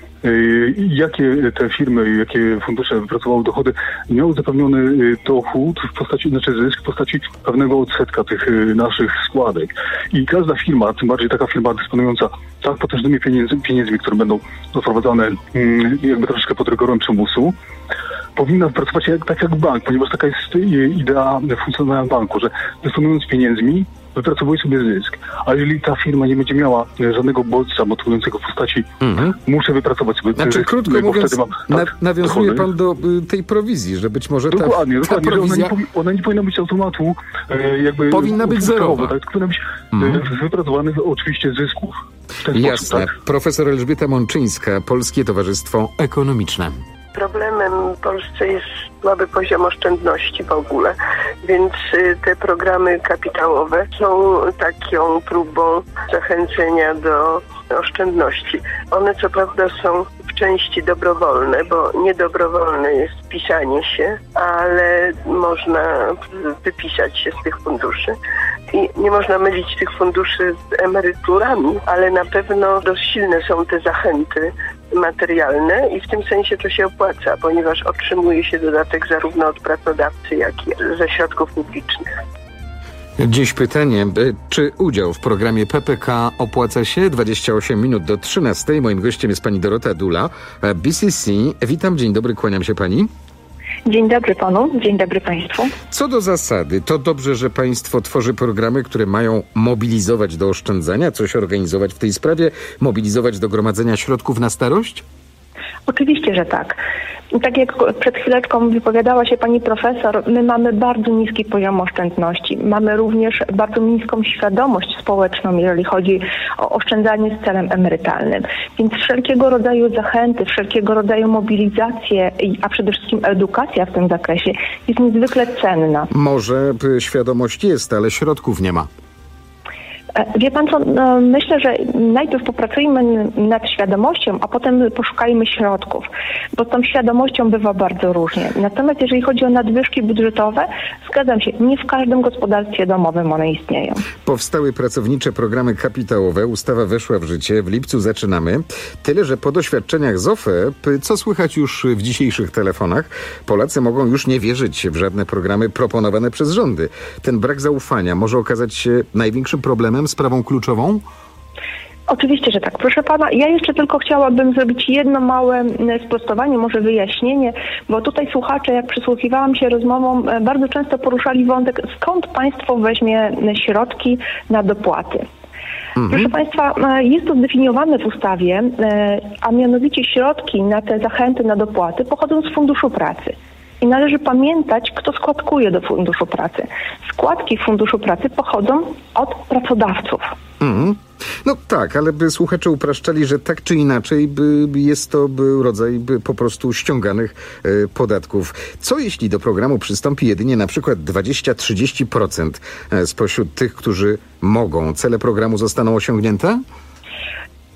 jakie te firmy, jakie fundusze wypracowały dochody, miały zapewniony dochód w postaci, znaczy zysk w postaci pewnego odsetka tych naszych składek. I każda firma, tym bardziej taka firma dysponująca tak potężnymi pieniędzy, pieniędzmi, które będą doprowadzane jakby troszeczkę pod rygorem przymusu, powinna pracować jak, tak jak bank, ponieważ taka jest idea funkcjonowania banku, że dysponując pieniędzmi, wypracowuje sobie zysk. A jeżeli ta firma nie będzie miała żadnego bodźca motywującego w postaci mm-hmm. muszę wypracować sobie znaczy, zysk, krótko bo mówiąc, wtedy mam, tak, na, nawiązuje dochody. pan do y, tej prowizji, że być może ta, dokładnie, ta dokładnie, prowizja... Ona nie, powi- ona nie powinna być z automatu e, jakby... Powinna być zerowa. Tak, powinna być mm. e, wypracowanych oczywiście zysków. W ten Jasne. sposób, tak? Profesor Elżbieta Mączyńska, Polskie Towarzystwo Ekonomiczne. Problemem w Polsce jest słaby poziom oszczędności w ogóle, więc te programy kapitałowe są taką próbą zachęcenia do oszczędności. One co prawda są w części dobrowolne, bo niedobrowolne jest wpisanie się, ale można wypisać się z tych funduszy. I nie można mylić tych funduszy z emeryturami, ale na pewno dość silne są te zachęty materialne i w tym sensie to się opłaca, ponieważ otrzymuje się dodatek zarówno od pracodawcy, jak i ze środków publicznych. Dziś pytanie, czy udział w programie P P K opłaca się? dwadzieścia osiem minut do trzynastej. Moim gościem jest pani Dorota Dula, B C C. Witam, dzień dobry, kłaniam się pani. Dzień dobry panu, dzień dobry państwu. Co do zasady, to dobrze, że państwo tworzy programy, które mają mobilizować do oszczędzania, coś organizować w tej sprawie, mobilizować do gromadzenia środków na starość? Oczywiście, że tak. Tak jak przed chwileczką wypowiadała się pani profesor, my mamy bardzo niski poziom oszczędności. Mamy również bardzo niską świadomość społeczną, jeżeli chodzi o oszczędzanie z celem emerytalnym. Więc wszelkiego rodzaju zachęty, wszelkiego rodzaju mobilizacje, a przede wszystkim edukacja w tym zakresie jest niezwykle cenna. Może świadomość jest, ale środków nie ma. Wie pan co, no, myślę, że najpierw popracujmy nad świadomością, a potem poszukajmy środków, bo z tą świadomością bywa bardzo różnie. Natomiast jeżeli chodzi o nadwyżki budżetowe, zgadzam się, nie w każdym gospodarstwie domowym one istnieją. Powstały pracownicze programy kapitałowe, ustawa weszła w życie, w lipcu zaczynamy. Tyle, że po doświadczeniach z O F E, co słychać już w dzisiejszych telefonach, Polacy mogą już nie wierzyć w żadne programy proponowane przez rządy. Ten brak zaufania może okazać się największym problemem, sprawą kluczową? Oczywiście, że tak. Proszę pana, ja jeszcze tylko chciałabym zrobić jedno małe sprostowanie, może wyjaśnienie, bo tutaj słuchacze, jak przysłuchiwałam się rozmowom, bardzo często poruszali wątek, skąd państwo weźmie środki na dopłaty. Mhm. Proszę państwa, jest to zdefiniowane w ustawie, a mianowicie środki na te zachęty na dopłaty pochodzą z Funduszu Pracy. I należy pamiętać, kto składkuje do Funduszu Pracy. Składki w Funduszu Pracy pochodzą od pracodawców. Mm. No tak, ale by słuchacze upraszczali, że tak czy inaczej by jest to by rodzaj by po prostu ściąganych y, podatków. Co jeśli do programu przystąpi jedynie na przykład dwadzieścia do trzydziestu procent spośród tych, którzy mogą? Cele programu zostaną osiągnięte?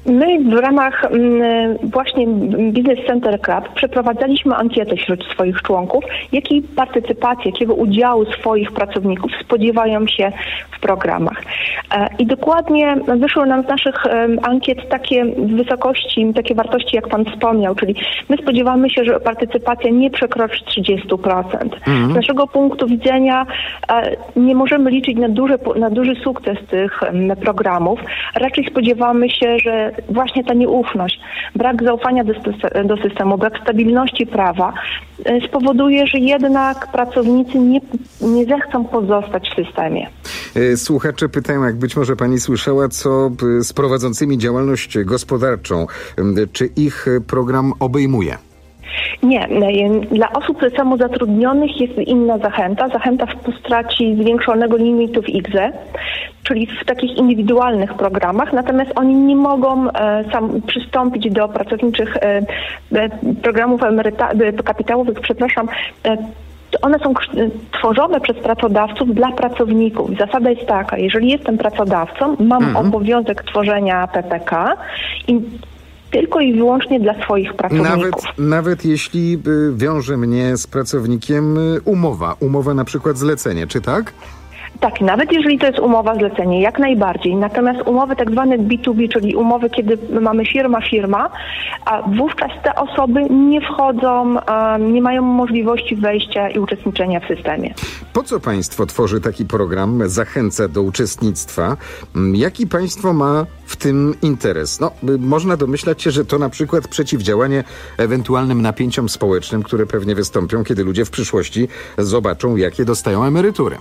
My w ramach właśnie Business Center Club przeprowadzaliśmy ankietę wśród swoich członków, jakiej partycypacji, jakiego udziału swoich pracowników spodziewają się w programach. I dokładnie wyszły nam z naszych ankiet takie wysokości, takie wartości, jak pan wspomniał, czyli my spodziewamy się, że partycypacja nie przekroczy trzydzieści procent. Mhm. Z naszego punktu widzenia nie możemy liczyć na duży, na duży sukces tych programów. Raczej spodziewamy się, że właśnie ta nieufność, brak zaufania do, do systemu, brak stabilności prawa spowoduje, że jednak pracownicy nie, nie zechcą pozostać w systemie. Słuchacze pytają, jak być może pani słyszała, co z prowadzącymi działalność gospodarczą. Czy ich program obejmuje? Nie. Dla osób samozatrudnionych jest inna zachęta. Zachęta w postaci zwiększonego limitu w I G Z E, czyli w takich indywidualnych programach. Natomiast oni nie mogą e, sam przystąpić do pracowniczych e, programów emeryta- kapitałowych, przepraszam, e, one są tworzone przez pracodawców dla pracowników. Zasada jest taka, jeżeli jestem pracodawcą, mam mhm. obowiązek tworzenia P P K i tylko i wyłącznie dla swoich pracowników. Nawet, nawet jeśli wiąże mnie z pracownikiem umowa, umowa na przykład zlecenie, czy tak? Tak, nawet jeżeli to jest umowa zlecenie, jak najbardziej. Natomiast umowy tak zwane B dwa B, czyli umowy, kiedy mamy firma-firma, a wówczas te osoby nie wchodzą, nie mają możliwości wejścia i uczestniczenia w systemie. Po co państwo tworzy taki program, zachęca do uczestnictwa? Jaki państwo ma w tym interes? No, można domyślać się, że to na przykład przeciwdziałanie ewentualnym napięciom społecznym, które pewnie wystąpią, kiedy ludzie w przyszłości zobaczą, jakie dostają emerytury.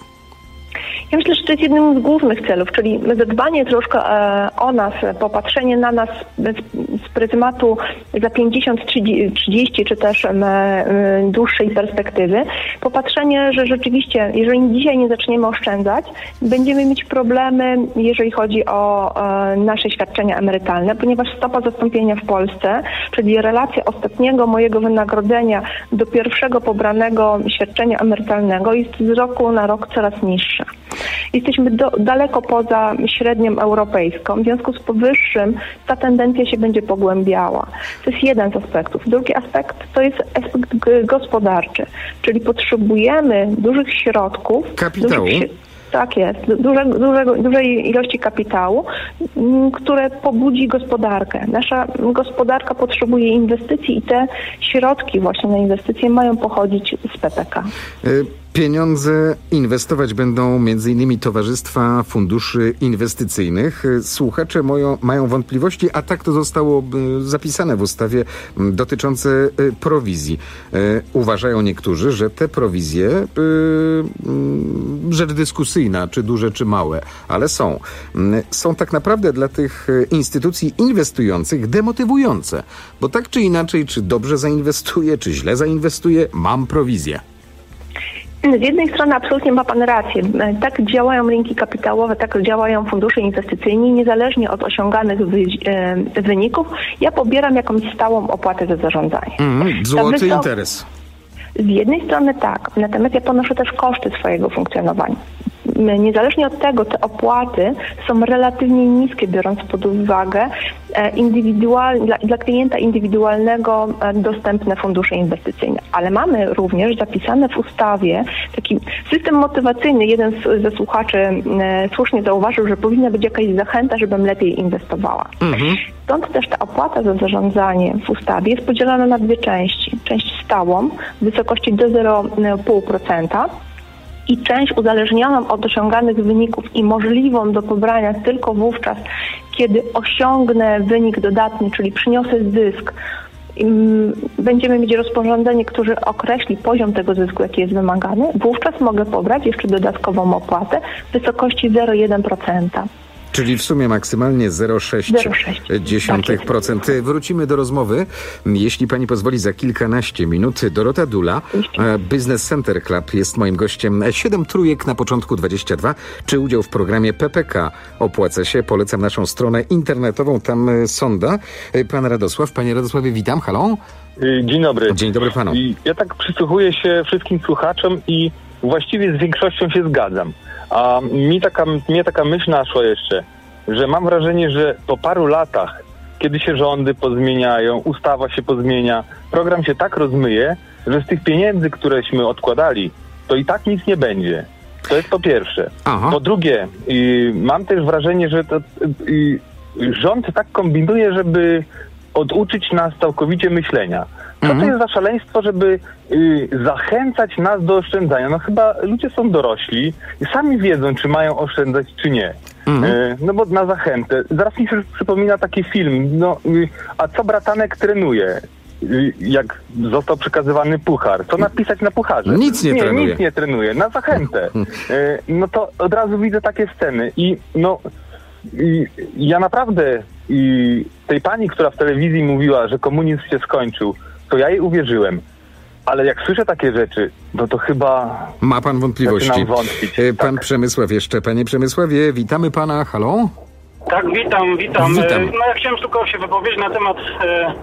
Ja myślę, że to jest jednym z głównych celów, czyli zadbanie troszkę e, o nas, popatrzenie na nas z, z pryzmatu za pięćdziesiąt, trzydzieści czy też e, e, dłuższej perspektywy. Popatrzenie, że rzeczywiście, jeżeli dzisiaj nie zaczniemy oszczędzać, będziemy mieć problemy, jeżeli chodzi o e, nasze świadczenia emerytalne, ponieważ stopa zastąpienia w Polsce, czyli relacja ostatniego mojego wynagrodzenia do pierwszego pobranego świadczenia emerytalnego jest z roku na rok coraz niższa. Jesteśmy do, daleko poza średnią europejską, w związku z powyższym ta tendencja się będzie pogłębiała. To jest jeden z aspektów. Drugi aspekt to jest aspekt g- gospodarczy, czyli potrzebujemy dużych środków. Kapitału. Dużych, tak jest, duże, duże, dużej ilości kapitału, m, które pobudzi gospodarkę. Nasza gospodarka potrzebuje inwestycji i te środki właśnie na inwestycje mają pochodzić z P P K. Y- Pieniądze inwestować będą między innymi towarzystwa funduszy inwestycyjnych. Słuchacze moją, mają wątpliwości, a tak to zostało zapisane w ustawie dotyczące prowizji. Uważają niektórzy, że te prowizje, rzecz dyskusyjna, czy duże, czy małe, ale są, są tak naprawdę dla tych instytucji inwestujących demotywujące. Bo tak czy inaczej, czy dobrze zainwestuję, czy źle zainwestuję, mam prowizję. Z jednej strony absolutnie ma pan rację. Tak działają rynki kapitałowe, tak działają fundusze inwestycyjne, niezależnie od osiąganych wy, e, wyników. Ja pobieram jakąś stałą opłatę za zarządzanie. Mm, złoty wysok... interes. Z jednej strony tak, natomiast ja ponoszę też koszty swojego funkcjonowania. Niezależnie od tego, te opłaty są relatywnie niskie, biorąc pod uwagę indywidual, dla, dla klienta indywidualnego dostępne fundusze inwestycyjne. Ale mamy również zapisane w ustawie taki system motywacyjny. Jeden z, ze słuchaczy e, słusznie zauważył, że powinna być jakaś zachęta, żebym lepiej inwestowała. Mhm. Stąd też ta opłata za zarządzanie w ustawie jest podzielona na dwie części. Część stałą w wysokości do zero przecinek pięć procent i część uzależnioną od osiąganych wyników i możliwą do pobrania tylko wówczas, kiedy osiągnę wynik dodatni, czyli przyniosę zysk. Będziemy mieć rozporządzenie, które określi poziom tego zysku, jaki jest wymagany. Wówczas mogę pobrać jeszcze dodatkową opłatę w wysokości zero przecinek jeden procent. Czyli w sumie maksymalnie zero przecinek sześć procent. Tak. Wrócimy do rozmowy, jeśli pani pozwoli, za kilkanaście minut. Dorota Dula, Business Center Club jest moim gościem. Siedem trójek na początku dwadzieścia dwa. Czy udział w programie P P K opłaca się? Polecam naszą stronę internetową, tam sonda. Pan Radosław. Panie Radosławie, witam. Halo? Dzień dobry. Dzień dobry panu. Ja tak przysłuchuję się wszystkim słuchaczom i właściwie z większością się zgadzam. A mi taka, mnie taka myśl naszła jeszcze, że mam wrażenie, że po paru latach, kiedy się rządy pozmieniają, ustawa się pozmienia, program się tak rozmyje, że z tych pieniędzy, któreśmy odkładali, to i tak nic nie będzie. To jest po pierwsze. Aha. Po drugie, y, mam też wrażenie, że to, y, rząd tak kombinuje, żeby oduczyć nas całkowicie myślenia. Co mhm. to jest za szaleństwo, żeby y, zachęcać nas do oszczędzania? No chyba ludzie są dorośli i sami wiedzą, czy mają oszczędzać, czy nie. Mhm. Y, no bo na zachętę. Zaraz mi się przypomina taki film, no, y, a co bratanek trenuje? Jak został przekazywany puchar, to napisać na pucharze. Nic nie, nie trenuje. Nic nie trenuje, na zachętę. No to od razu widzę takie sceny i no i ja naprawdę i tej pani, która w telewizji mówiła, że komunizm się skończył, to ja jej uwierzyłem. Ale jak słyszę takie rzeczy, no to chyba... Ma pan wątpliwości. Wątpić, pan tak. Przemysław jeszcze. Panie Przemysławie, witamy pana. Halo? Tak, witam, witam. Witam. No ja chciałem tylko się wypowiedzieć na temat e,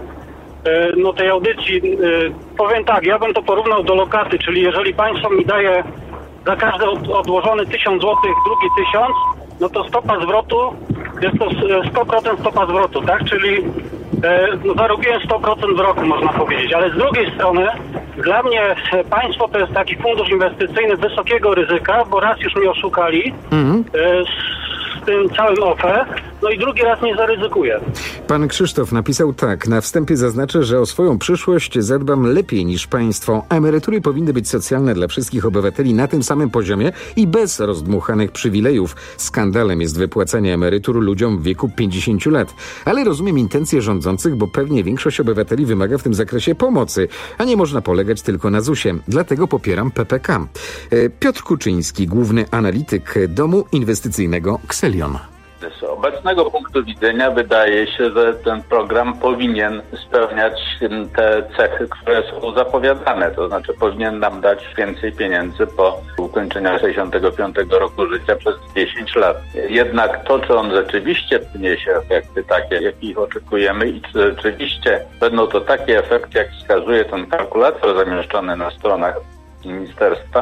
e, no, tej audycji. E, powiem tak, ja bym to porównał do lokaty, czyli jeżeli państwo mi daje za każdy od, odłożony tysiąc złotych, drugi tysiąc, no to stopa zwrotu jest to sto procent stopa zwrotu, tak? Czyli e, no, zarobiłem sto procent w roku, można powiedzieć. Ale z drugiej strony dla mnie państwo to jest taki fundusz inwestycyjny wysokiego ryzyka, bo raz już mnie oszukali mhm. e, z tym całym O F E, no i drugi raz nie zaryzykuję. Pan Krzysztof napisał tak. Na wstępie zaznaczę, że o swoją przyszłość zadbam lepiej niż państwo. Emerytury powinny być socjalne dla wszystkich obywateli na tym samym poziomie i bez rozdmuchanych przywilejów. Skandalem jest wypłacanie emerytur ludziom w wieku pięćdziesięciu lat. Ale rozumiem intencje rządzących, bo pewnie większość obywateli wymaga w tym zakresie pomocy, a nie można polegać tylko na zusie. Dlatego popieram P P K. Piotr Kuczyński, główny analityk domu inwestycyjnego Xelion. Z obecnego punktu widzenia wydaje się, że ten program powinien spełniać te cechy, które są zapowiadane. To znaczy powinien nam dać więcej pieniędzy po ukończeniu sześćdziesiątego piątego roku życia przez dziesięć lat. Jednak to, czy on rzeczywiście przyniesie efekty takie, jakich oczekujemy i czy rzeczywiście będą to takie efekty, jak wskazuje ten kalkulator zamieszczony na stronach ministerstwa,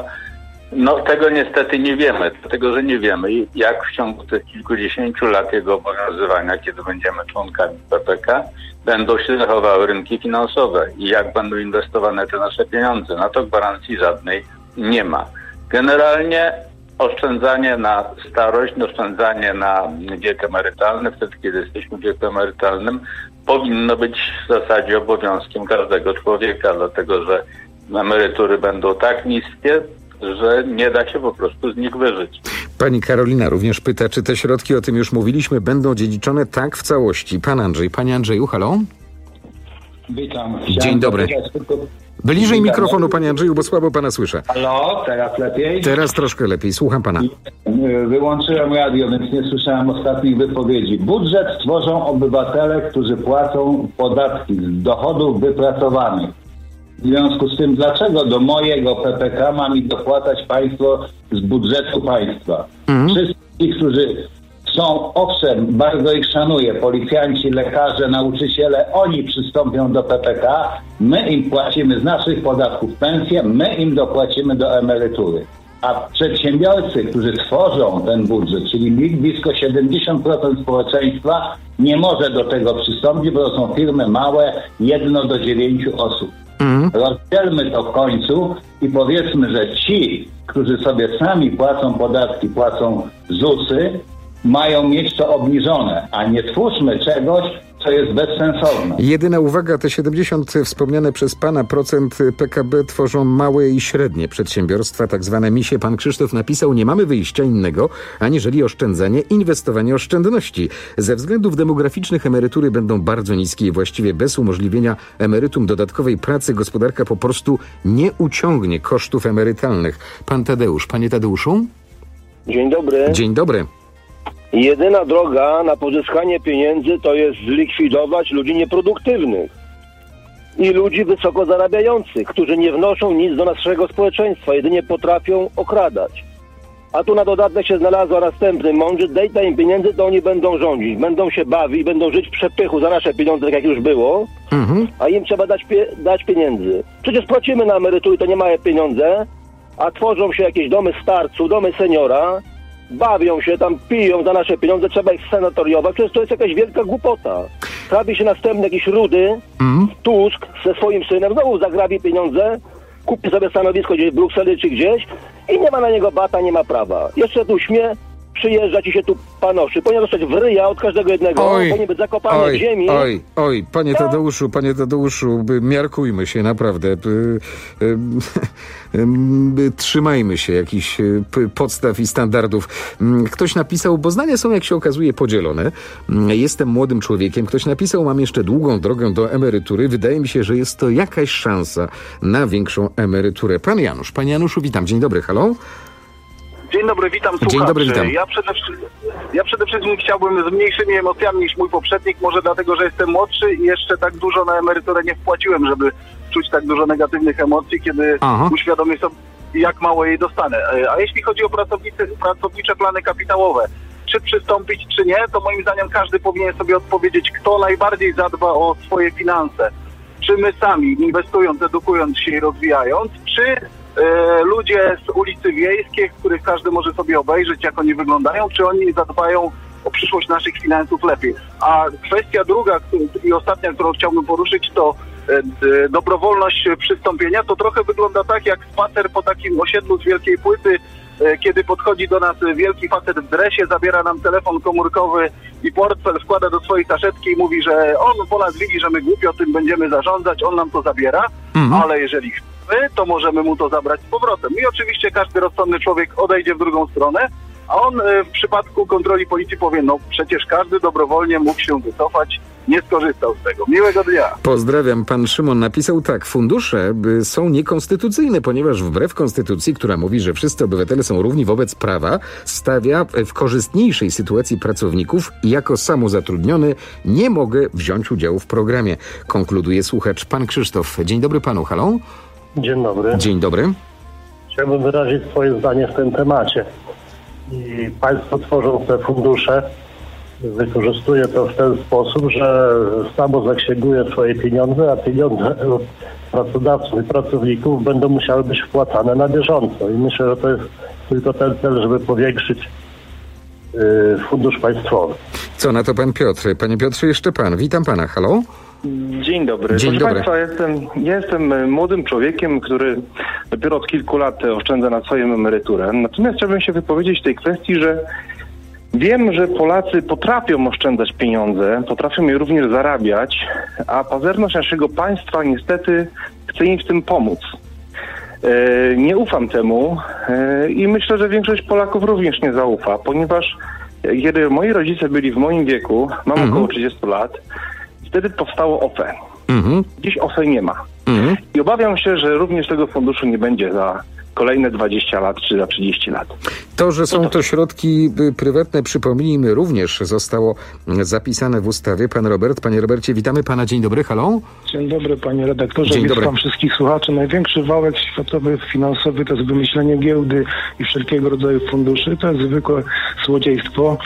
no tego niestety nie wiemy, dlatego że nie wiemy, jak w ciągu tych kilkudziesięciu lat jego obowiązywania, kiedy będziemy członkami P P K, będą się zachowały rynki finansowe i jak będą inwestowane te nasze pieniądze. Na to gwarancji żadnej nie ma. Generalnie oszczędzanie na starość, oszczędzanie na wiek emerytalny, wtedy kiedy jesteśmy w wieku emerytalnym, powinno być w zasadzie obowiązkiem każdego człowieka, dlatego że emerytury będą tak niskie, że nie da się po prostu z nich wyżyć. Pani Karolina również pyta, czy te środki, o tym już mówiliśmy, będą dziedziczone tak w całości. Pan Andrzej. Panie Andrzeju, halo? Witam. Dzień dobry. Tylko... Bliżej mikrofonu, panie Andrzeju, bo słabo pana słyszę. Halo, teraz lepiej? Teraz troszkę lepiej, słucham pana. Wyłączyłem radio, więc nie słyszałem ostatnich wypowiedzi. Budżet tworzą obywatele, którzy płacą podatki z dochodów wypracowanych. W związku z tym, dlaczego do mojego P P K ma mi dopłacać państwo z budżetu państwa? Mhm. Wszyscy, którzy są, owszem, bardzo ich szanuję, policjanci, lekarze, nauczyciele, oni przystąpią do P P K, my im płacimy z naszych podatków pensję, my im dopłacimy do emerytury. A przedsiębiorcy, którzy tworzą ten budżet, czyli blisko siedemdziesiąt procent społeczeństwa, nie może do tego przystąpić, bo to są firmy małe, jedno do dziewięciu osób. Mm. Rozdzielmy to w końcu i powiedzmy, że ci, którzy sobie sami płacą podatki, płacą ZUSy, mają mieć to obniżone, a nie twórzmy czegoś, co jest bezsensowne. Jedyna uwaga, te siedemdziesiąt wspomniane przez pana procent P K B tworzą małe i średnie przedsiębiorstwa, tak zwane misie. Pan Krzysztof napisał, nie mamy wyjścia innego, aniżeli oszczędzanie, inwestowanie oszczędności. Ze względów demograficznych emerytury będą bardzo niskie i właściwie bez umożliwienia emerytom dodatkowej pracy gospodarka po prostu nie uciągnie kosztów emerytalnych. Pan Tadeusz. Panie Tadeuszu? Dzień dobry. Dzień dobry. Jedyna droga na pozyskanie pieniędzy to jest zlikwidować ludzi nieproduktywnych i ludzi wysoko zarabiających, którzy nie wnoszą nic do naszego społeczeństwa, jedynie potrafią okradać. A tu na dodatek się znalazła następny mądrzy, daj im pieniędzy, to oni będą rządzić, będą się bawić, będą żyć w przepychu za nasze pieniądze, tak jak już było, mhm. a im trzeba dać, pie- dać pieniędzy. Przecież płacimy na emerytury, to nie małe pieniądze, a tworzą się jakieś domy starców, domy seniora, bawią się tam, piją za nasze pieniądze, trzeba ich senatoriować, przecież to jest jakaś wielka głupota. trafi się następny jakiś rudy, Mm. Tusk ze swoim synem, znowu zagrabi pieniądze, kupi sobie stanowisko gdzieś w Brukseli czy gdzieś i nie ma na niego bata, nie ma prawa. Jeszcze tu śmie przyjeżdżać i się tu panoszy. Powinien dostać w ryja od każdego jednego, Oj, powinien być zakopany oj, w ziemi. Oj, oj, panie Tadeuszu, panie Tadeuszu, by- miarkujmy się naprawdę. By- y- y- Trzymajmy się jakichś y, p- podstaw i standardów. Mm, Ktoś napisał, bo zdania są, jak się okazuje, podzielone. Mm, Jestem młodym człowiekiem. Ktoś napisał, mam jeszcze długą drogę do emerytury. Wydaje mi się, że jest to jakaś szansa na większą emeryturę. Pan Janusz, panie Januszu, witam. Dzień dobry, halo. Dzień dobry, witam słuchaczy. Dzień dobry, witam. Ja przede, wszy- ja przede wszystkim chciałbym z mniejszymi emocjami niż mój poprzednik, może dlatego, że jestem młodszy i jeszcze tak dużo na emeryturę nie wpłaciłem, żeby czuć tak dużo negatywnych emocji, kiedy Aha. uświadomię sobie, jak mało jej dostanę. E, A jeśli chodzi o pracownice, pracownicze plany kapitałowe, czy przystąpić, czy nie, to moim zdaniem każdy powinien sobie odpowiedzieć, kto najbardziej zadba o swoje finanse. Czy my sami, inwestując, edukując się i rozwijając, czy e, ludzie z ulicy Wiejskiej, których każdy może sobie obejrzeć, jak oni wyglądają, czy oni zadbają o przyszłość naszych finansów lepiej. A kwestia druga którą- i ostatnia, którą chciałbym poruszyć, to e, d- dobrowolność przystąpienia. To trochę wygląda tak, jak spacer po takim osiedlu z Wielkiej Płyty, e, kiedy podchodzi do nas wielki facet w dresie, zabiera nam telefon komórkowy i portfel, wkłada do swojej saszetki i mówi, że on po nas widzi, że my głupio tym będziemy zarządzać, on nam to zabiera, Mhm. ale jeżeli chcemy, to możemy mu to zabrać z powrotem. I oczywiście każdy rozsądny człowiek odejdzie w drugą stronę, a on e, w przypadku kontroli policji powie, no przecież każdy dobrowolnie mógł się wycofać, nie skorzystał z tego. Miłego dnia. Pozdrawiam. Pan Szymon napisał tak. Fundusze y, są niekonstytucyjne, ponieważ wbrew konstytucji, która mówi, że wszyscy obywatele są równi wobec prawa, stawia w korzystniejszej sytuacji pracowników i jako samozatrudniony nie mogę wziąć udziału w programie. Konkluduje słuchacz pan Krzysztof. Dzień dobry panu. Halo? Dzień dobry. Dzień dobry. Chciałbym wyrazić swoje zdanie w tym temacie. I państwo tworzą te fundusze, wykorzystuje to w ten sposób, że samo zaksięguje swoje pieniądze, a pieniądze pracodawców i pracowników będą musiały być wpłacane na bieżąco. I myślę, że to jest tylko ten cel, żeby powiększyć yy, fundusz państwowy. Co na to pan Piotr? Panie Piotrze, jeszcze pan. Witam pana. Halo? Dzień dobry. Dzień Proszę dobry. Państwa, jestem, ja jestem młodym człowiekiem, który dopiero od kilku lat oszczędza na swoją emeryturę. Natomiast chciałbym się wypowiedzieć w tej kwestii, że wiem, że Polacy potrafią oszczędzać pieniądze, potrafią je również zarabiać, a pazerność naszego państwa niestety chce im w tym pomóc. E, nie ufam temu e, i myślę, że większość Polaków również nie zaufa, ponieważ kiedy moi rodzice byli w moim wieku, mam Mhm. około trzydziestu lat, wtedy powstało O F E. Mhm. Dziś O F E nie ma. Mhm. I obawiam się, że również tego funduszu nie będzie za kolejne dwadzieścia lat czy za trzydzieści lat. To, że są to środki y, prywatne, przypomnijmy, również zostało zapisane w ustawie. Pan Robert, panie Robercie, witamy pana. Dzień dobry, halo. Dzień dobry panie redaktorze, Dzień witam dobry. wszystkich słuchaczy. Największy wałek światowy finansowy to jest wymyślenie giełdy i wszelkiego rodzaju funduszy. To jest zwykłe złodziejstwo.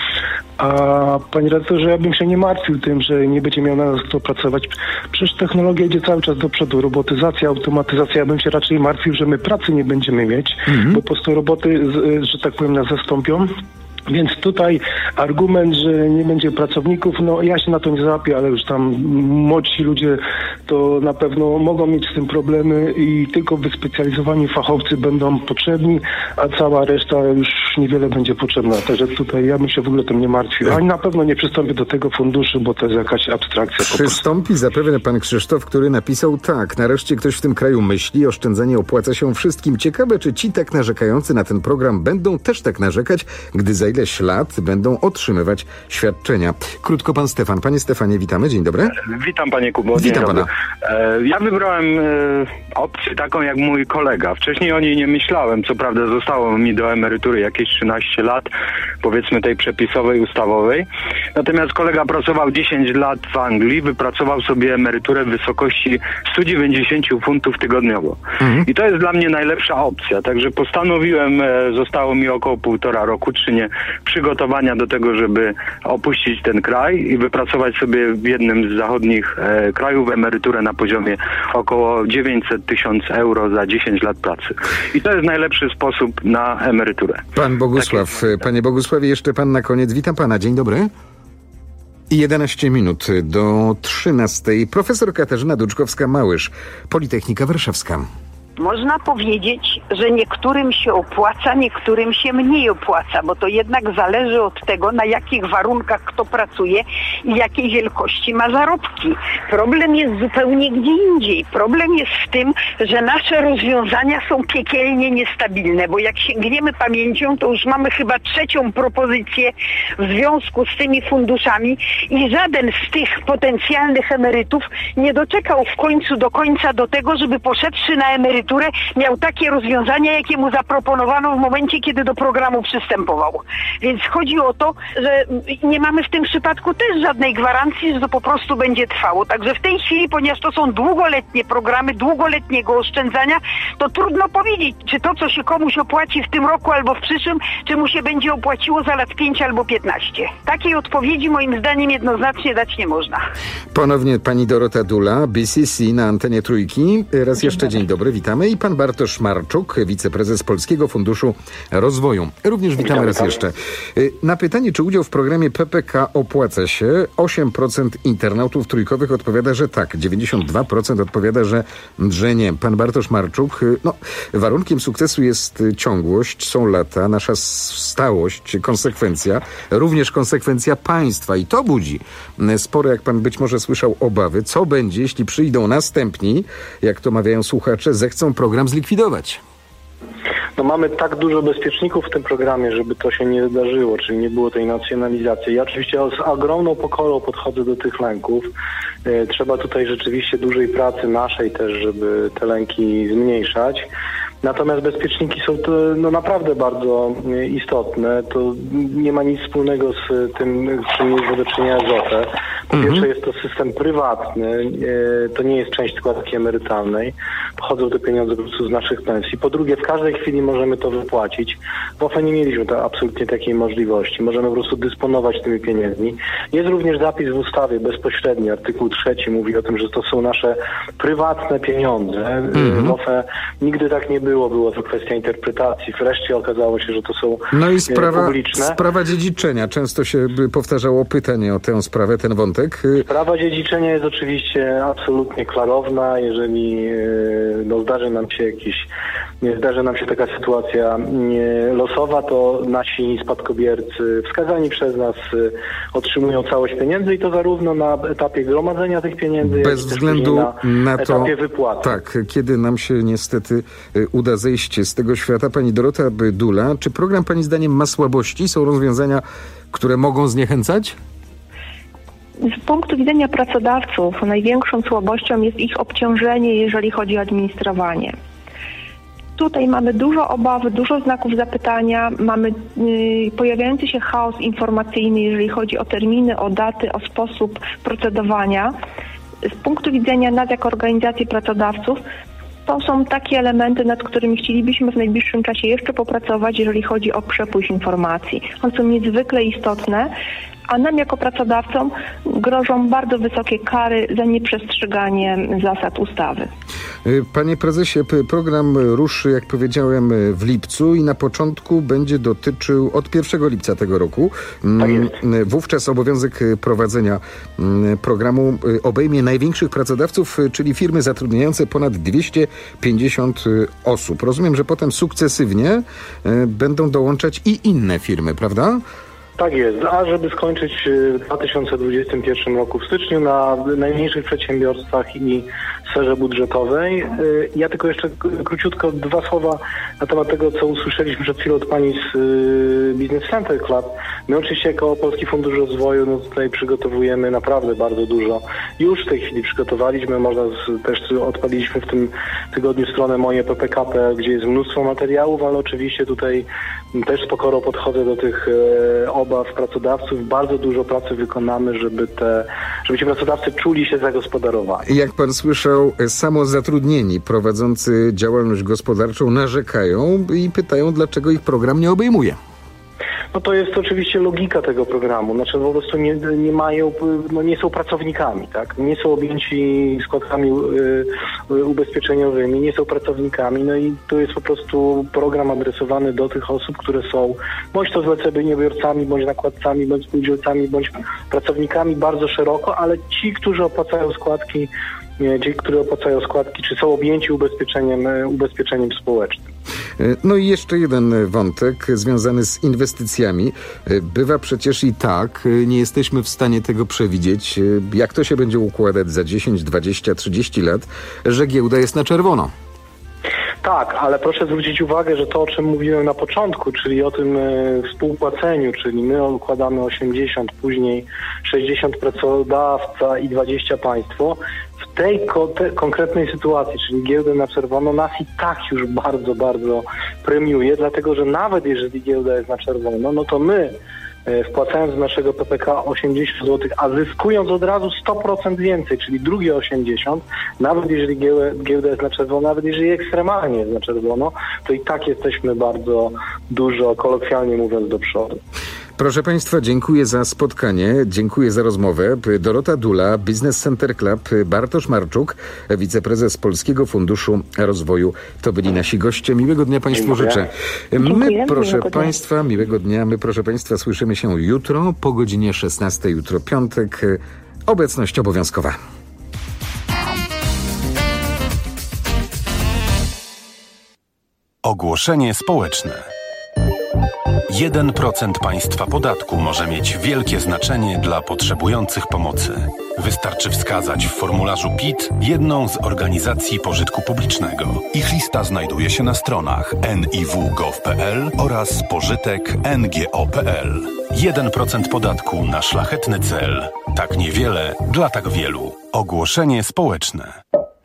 A panie redaktorze, ja bym się nie martwił tym, że nie będzie miał na nas kto pracować. Przecież technologia idzie cały czas do przodu. Robotyzacja, automatyzacja. Ja bym się raczej martwił, że my pracy nie będziemy mieć, Mhm. bo po prostu roboty, z- że tak powiem, nas zastąpią. Więc tutaj argument, że nie będzie pracowników, no ja się na to nie załapię, ale już tam młodsi ludzie to na pewno mogą mieć z tym problemy i tylko wyspecjalizowani fachowcy będą potrzebni, a cała reszta już niewiele będzie potrzebna. Także tutaj ja bym się w ogóle tym nie martwił. Ani na pewno nie przystąpię do tego funduszu, bo to jest jakaś abstrakcja po prostu. Przystąpi zapewne pan Krzysztof, który napisał tak. Nareszcie ktoś w tym kraju myśli, oszczędzanie opłaca się wszystkim. Ciekawe, czy ci tak narzekający na ten program będą też tak narzekać, gdy za ileś lat będą otrzymywać świadczenia. Krótko pan Stefan. Panie Stefanie, witamy. Dzień dobry. Witam panie Kubo. Dzień Witam dobry. pana. E, Ja wybrałem e, opcję taką jak mój kolega. Wcześniej o niej nie myślałem. Co prawda zostało mi do emerytury jakieś trzynaście lat, powiedzmy tej przepisowej, ustawowej. Natomiast kolega pracował dziesięć lat w Anglii, wypracował sobie emeryturę w wysokości stu dziewięćdziesięciu funtów tygodniowo. Mhm. I to jest dla mnie najlepsza opcja. Także postanowiłem, e, zostało mi około półtora roku, czy nie, przygotowania do tego, żeby opuścić ten kraj i wypracować sobie w jednym z zachodnich e, krajów emeryturę na poziomie około dziewięćset tysięcy euro za dziesięć lat pracy. I to jest najlepszy sposób na emeryturę. Pan Bogusław. Panie Bogusławie, jeszcze pan na koniec. Witam pana. Dzień dobry. jedenaście minut do trzynastej. Profesor Katarzyna Duczkowska-Małysz, Politechnika Warszawska. Można powiedzieć, że niektórym się opłaca, niektórym się mniej opłaca, bo to jednak zależy od tego, na jakich warunkach kto pracuje i jakiej wielkości ma zarobki. Problem jest zupełnie gdzie indziej. Problem jest w tym, że nasze rozwiązania są piekielnie niestabilne, bo jak sięgniemy pamięcią, to już mamy chyba trzecią propozycję w związku z tymi funduszami i żaden z tych potencjalnych emerytów nie doczekał w końcu do końca do tego, żeby poszedłszy na emeryturę miał takie rozwiązania, jakie mu zaproponowano w momencie, kiedy do programu przystępował. Więc chodzi o to, że nie mamy w tym przypadku też żadnej gwarancji, że to po prostu będzie trwało. Także w tej chwili, ponieważ to są długoletnie programy, długoletniego oszczędzania, to trudno powiedzieć, czy to, co się komuś opłaci w tym roku albo w przyszłym, czy mu się będzie opłaciło za lat pięć albo piętnaście. Takiej odpowiedzi moim zdaniem jednoznacznie dać nie można. Ponownie pani Dorota Dula, B C C na antenie Trójki. Raz jeszcze dzień dobry, witamy. I pan Bartosz Marczuk, wiceprezes Polskiego Funduszu Rozwoju. Również witamy raz jeszcze. Na pytanie, czy udział w programie P P K opłaca się, osiem procent internautów trójkowych odpowiada, że tak. dziewięćdziesiąt dwa procent odpowiada, że, że nie. Pan Bartosz Marczuk, no, warunkiem sukcesu jest ciągłość, są lata, nasza stałość, konsekwencja, również konsekwencja państwa. I to budzi spore, jak pan być może słyszał, obawy. Co będzie, jeśli przyjdą następni, jak to mawiają słuchacze, zechcą program zlikwidować? No mamy tak dużo bezpieczników w tym programie, żeby to się nie wydarzyło, czyli nie było tej nacjonalizacji. Ja oczywiście z ogromną pokorą podchodzę do tych lęków. E, trzeba tutaj rzeczywiście dużej pracy naszej też, żeby te lęki zmniejszać. Natomiast bezpieczniki są to, no, naprawdę bardzo istotne. To nie ma nic wspólnego z tym, z czym jest do czynienia z O F E. Po mhm. pierwsze jest to system prywatny, to nie jest część składki emerytalnej. Pochodzą te pieniądze po prostu z naszych pensji. Po drugie, w każdej chwili możemy to wypłacić. W O F E nie mieliśmy to, absolutnie takiej możliwości. Możemy po prostu dysponować tymi pieniędzmi. Jest również zapis w ustawie bezpośredni, artykuł trzeci mówi o tym, że to są nasze prywatne pieniądze. Mhm. W O F E nigdy tak nie było. Było, było to kwestia interpretacji. Wreszcie okazało się, że to są no i sprawa, publiczne. Sprawa dziedziczenia. Często się powtarzało pytanie o tę sprawę, ten wątek. Sprawa dziedziczenia jest oczywiście absolutnie klarowna. Jeżeli no, zdarzy nam się jakiś, nie zdarzy nam się taka sytuacja losowa, to nasi spadkobiercy wskazani przez nas otrzymują całość pieniędzy i to zarówno na etapie gromadzenia tych pieniędzy, bez jak względu na, na to, etapie wypłaty. Tak, kiedy nam się niestety uda zejść z tego świata. Pani Dorota Dula, czy program pani zdaniem ma słabości? Są rozwiązania, które mogą zniechęcać? Z punktu widzenia pracodawców największą słabością jest ich obciążenie, jeżeli chodzi o administrowanie. Tutaj mamy dużo obaw, dużo znaków zapytania, mamy yy, pojawiający się chaos informacyjny, jeżeli chodzi o terminy, o daty, o sposób procedowania. Z punktu widzenia nas jako organizacji pracodawców to są takie elementy, nad którymi chcielibyśmy w najbliższym czasie jeszcze popracować, jeżeli chodzi o przepływ informacji. One są niezwykle istotne, a nam jako pracodawcom grożą bardzo wysokie kary za nieprzestrzeganie zasad ustawy. Panie prezesie, program ruszy, jak powiedziałem, w lipcu i na początku będzie dotyczył od pierwszego lipca tego roku. Tak jest. Wówczas obowiązek prowadzenia programu obejmie największych pracodawców, czyli firmy zatrudniające ponad dwieście pięćdziesiąt osób. Rozumiem, że potem sukcesywnie będą dołączać i inne firmy, prawda? Tak jest, a żeby skończyć w dwa tysiące dwudziestym pierwszym roku w styczniu na najmniejszych przedsiębiorstwach i sferze budżetowej. Ja tylko jeszcze króciutko dwa słowa na temat tego, co usłyszeliśmy przed chwilą od pani z Business Center Club. My oczywiście jako Polski Fundusz Rozwoju no tutaj przygotowujemy naprawdę bardzo dużo. Już w tej chwili przygotowaliśmy, można z, też odpaliliśmy w tym tygodniu stronę Moje P P K P L, gdzie jest mnóstwo materiałów, ale oczywiście tutaj też z pokorą podchodzę do tych e, obaw pracodawców. Bardzo dużo pracy wykonamy, żeby te, żeby ci pracodawcy czuli się zagospodarowani. Jak pan słyszał, samozatrudnieni prowadzący działalność gospodarczą narzekają i pytają, dlaczego ich program nie obejmuje. No to jest oczywiście logika tego programu. Znaczy po prostu nie, nie mają, no nie są pracownikami, tak? Nie są objęci składkami y, ubezpieczeniowymi, nie są pracownikami, no i to jest po prostu program adresowany do tych osób, które są bądź to zleceniobiorcami, bądź nakładcami, bądź spółdzielcami, bądź pracownikami bardzo szeroko, ale ci, którzy opłacają składki, ci, którzy opłacają składki, czy są objęci ubezpieczeniem, ubezpieczeniem społecznym. No i jeszcze jeden wątek związany z inwestycjami. Bywa przecież i tak, nie jesteśmy w stanie tego przewidzieć, jak to się będzie układać za dziesięć, dwadzieścia, trzydzieści lat, że giełda jest na czerwono. Tak, ale proszę zwrócić uwagę, że to, o czym mówiłem na początku, czyli o tym e, współpłaceniu, czyli my układamy osiemdziesiąt, później sześćdziesiąt pracodawca i dwadzieścia państwo, w tej ko- te konkretnej sytuacji, czyli giełdę na czerwono, nas i tak już bardzo, bardzo premiuje, dlatego że nawet jeżeli giełda jest na czerwono, no to my wpłacając z naszego P P K osiemdziesiąt złotych, a zyskując od razu sto procent więcej, czyli drugie osiemdziesiąt, nawet jeżeli giełda, giełda jest na czerwono, nawet jeżeli ekstremalnie jest na czerwono, to i tak jesteśmy bardzo dużo, kolokwialnie mówiąc, do przodu. Proszę Państwa, dziękuję za spotkanie, dziękuję za rozmowę. Dorota Dula, Business Center Club, Bartosz Marczuk, wiceprezes Polskiego Funduszu Rozwoju. To byli nasi goście. Miłego dnia Państwu życzę. My, proszę Państwa, miłego dnia. My, proszę Państwa, słyszymy się jutro po godzinie szesnastej. Jutro piątek. Obecność obowiązkowa. Ogłoszenie społeczne. jeden procent państwa podatku może mieć wielkie znaczenie dla potrzebujących pomocy. Wystarczy wskazać w formularzu P I T jedną z organizacji pożytku publicznego. Ich lista znajduje się na stronach en i w kropka gov kropka p l oraz pożytek kropka n g o kropka p l. jeden procent podatku na szlachetny cel. Tak niewiele dla tak wielu. Ogłoszenie społeczne.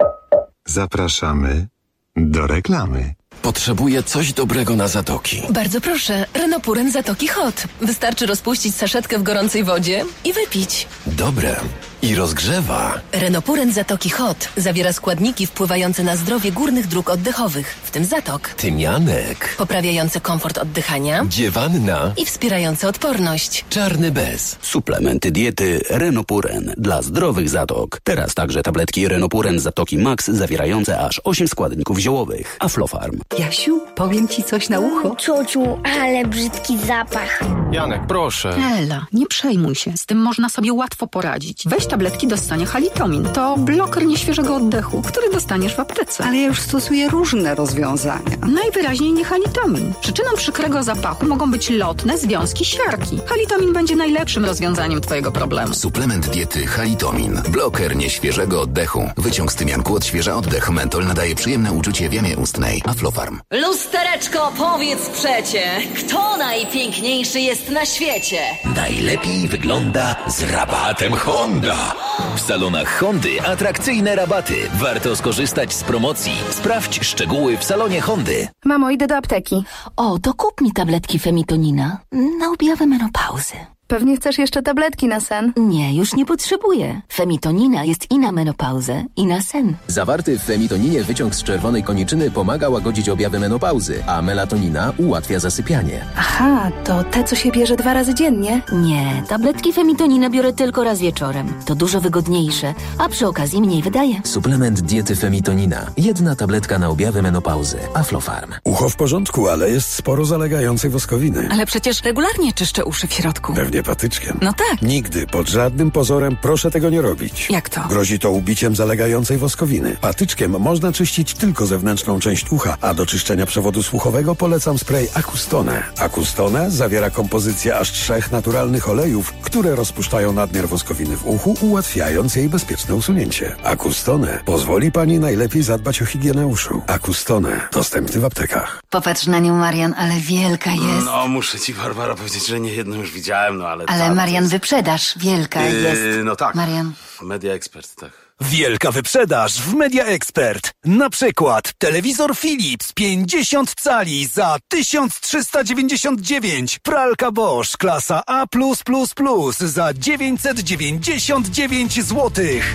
Zapraszamy do reklamy. Potrzebuję coś dobrego na zatoki. Bardzo proszę, Renopuren Zatoki Hot. Wystarczy rozpuścić saszetkę w gorącej wodzie i wypić. Dobre. I rozgrzewa. Renopuren Zatoki Hot zawiera składniki wpływające na zdrowie górnych dróg oddechowych, w tym zatok. Tymianek. Poprawiające komfort oddychania. Dziewanna. I wspierające odporność. Czarny bez. Suplementy diety Renopuren dla zdrowych zatok. Teraz także tabletki Renopuren Zatoki Max zawierające aż osiem składników ziołowych. Aflofarm. Jasiu, powiem ci coś na ucho. Ciociu, ale brzydki zapach. Janek, proszę. Ela, nie przejmuj się. Z tym można sobie łatwo poradzić. Weź tabletki do ssania Halitomin. To bloker nieświeżego oddechu, który dostaniesz w aptece. Ale ja już stosuję różne rozwiązania. Najwyraźniej nie Halitomin. Przyczyną przykrego zapachu mogą być lotne związki siarki. Halitomin będzie najlepszym rozwiązaniem twojego problemu. Suplement diety Halitomin. Bloker nieświeżego oddechu. Wyciąg z tymianku odświeża oddech. Mentol nadaje przyjemne uczucie w jamie ustnej. Aflofarm. Lustereczko, powiedz przecie, kto najpiękniejszy jest na świecie? Najlepiej wygląda z rabatem Honda. W salonach Hondy atrakcyjne rabaty. Warto skorzystać z promocji. Sprawdź szczegóły w salonie Hondy. Mamo, idę do apteki. O, to kup mi tabletki Femitonina na objawy menopauzy. Pewnie chcesz jeszcze tabletki na sen? Nie, już nie potrzebuję. Femitonina jest i na menopauzę, i na sen. Zawarty w femitoninie wyciąg z czerwonej koniczyny pomaga łagodzić objawy menopauzy, a melatonina ułatwia zasypianie. Aha, to te, co się bierze dwa razy dziennie? Nie, tabletki Femitonina biorę tylko raz wieczorem. To dużo wygodniejsze, a przy okazji mniej wydaje. Suplement diety Femitonina. Jedna tabletka na objawy menopauzy. Aflofarm. Ucho w porządku, ale jest sporo zalegającej woskowiny. Ale przecież regularnie czyszczę uszy w środku. Pewnie patyczkiem. No tak. Nigdy, pod żadnym pozorem proszę tego nie robić. Jak to? Grozi to ubiciem zalegającej woskowiny. Patyczkiem można czyścić tylko zewnętrzną część ucha, a do czyszczenia przewodu słuchowego polecam spray Acustone. Acustone zawiera kompozycję aż trzech naturalnych olejów, które rozpuszczają nadmiar woskowiny w uchu, ułatwiając jej bezpieczne usunięcie. Acustone pozwoli pani najlepiej zadbać o higienę uszu. Acustone dostępny w aptekach. Popatrz na nią, Marian, ale wielka jest. No, muszę ci, Barbara, powiedzieć, że nie jedną już widziałem, no ale... Ale Marian, jest... wyprzedaż wielka yy, jest. No tak. Marian. Media Expert, tak. Wielka wyprzedaż w Media Expert. Na przykład telewizor Philips pięćdziesiąt cali za tysiąc trzysta dziewięćdziesiąt dziewięć. Pralka Bosch klasa A plus plus plus za dziewięćset dziewięćdziesiąt dziewięć złotych.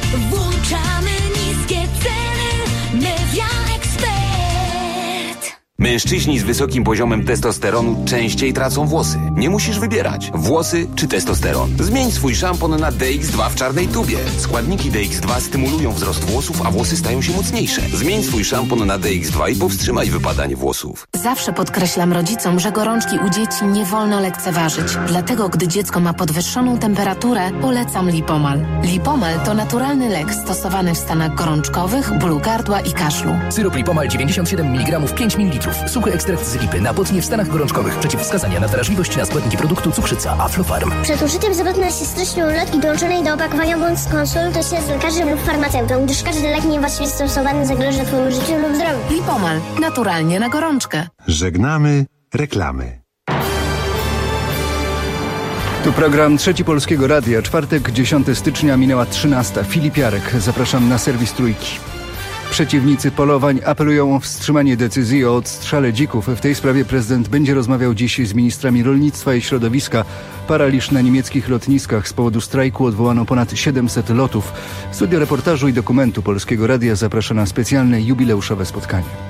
Włączamy niskie ceny. Media Expert. Mężczyźni z wysokim poziomem testosteronu częściej tracą włosy. Nie musisz wybierać. Włosy czy testosteron. Zmień swój szampon na D X dwa w czarnej tubie. Składniki D X dwa stymulują wzrost włosów, a włosy stają się mocniejsze. Zmień swój szampon na D X dwa i powstrzymaj wypadanie włosów. Zawsze podkreślam rodzicom, że gorączki u dzieci nie wolno lekceważyć. Dlatego, gdy dziecko ma podwyższoną temperaturę, polecam Lipomal. Lipomal to naturalny lek stosowany w stanach gorączkowych, bólu gardła i kaszlu. Syrop Lipomal dziewięćdziesiąt siedem miligramów pięć mililitrów. Suchy ekstrakt z lipy na potnie w stanach gorączkowych. Przeciwwskazania na wrażliwość na składniki produktu cukrzyca Aflofarm. Przed użyciem zapewne się stycznej ulotki dołączonej do opakowania bądź skonsultuj się z lekarzem lub farmaceutą, gdyż każdy lek niewłaściwie stosowany zagraża Twojemu życiu lub zdrowiu. Lipomal. Naturalnie na gorączkę. Żegnamy reklamy. Tu program Trzeci Polskiego Radia. Czwartek, dziesiątego stycznia, minęła trzynasta. Filip Jarek. Zapraszam na serwis Trójki. Przeciwnicy polowań apelują o wstrzymanie decyzji o odstrzale dzików. W tej sprawie prezydent będzie rozmawiał dziś z ministrami rolnictwa i środowiska. Paraliż na niemieckich lotniskach. Z powodu strajku odwołano ponad siedemset lotów. Studio reportażu i dokumentu Polskiego Radia zaprasza na specjalne jubileuszowe spotkanie.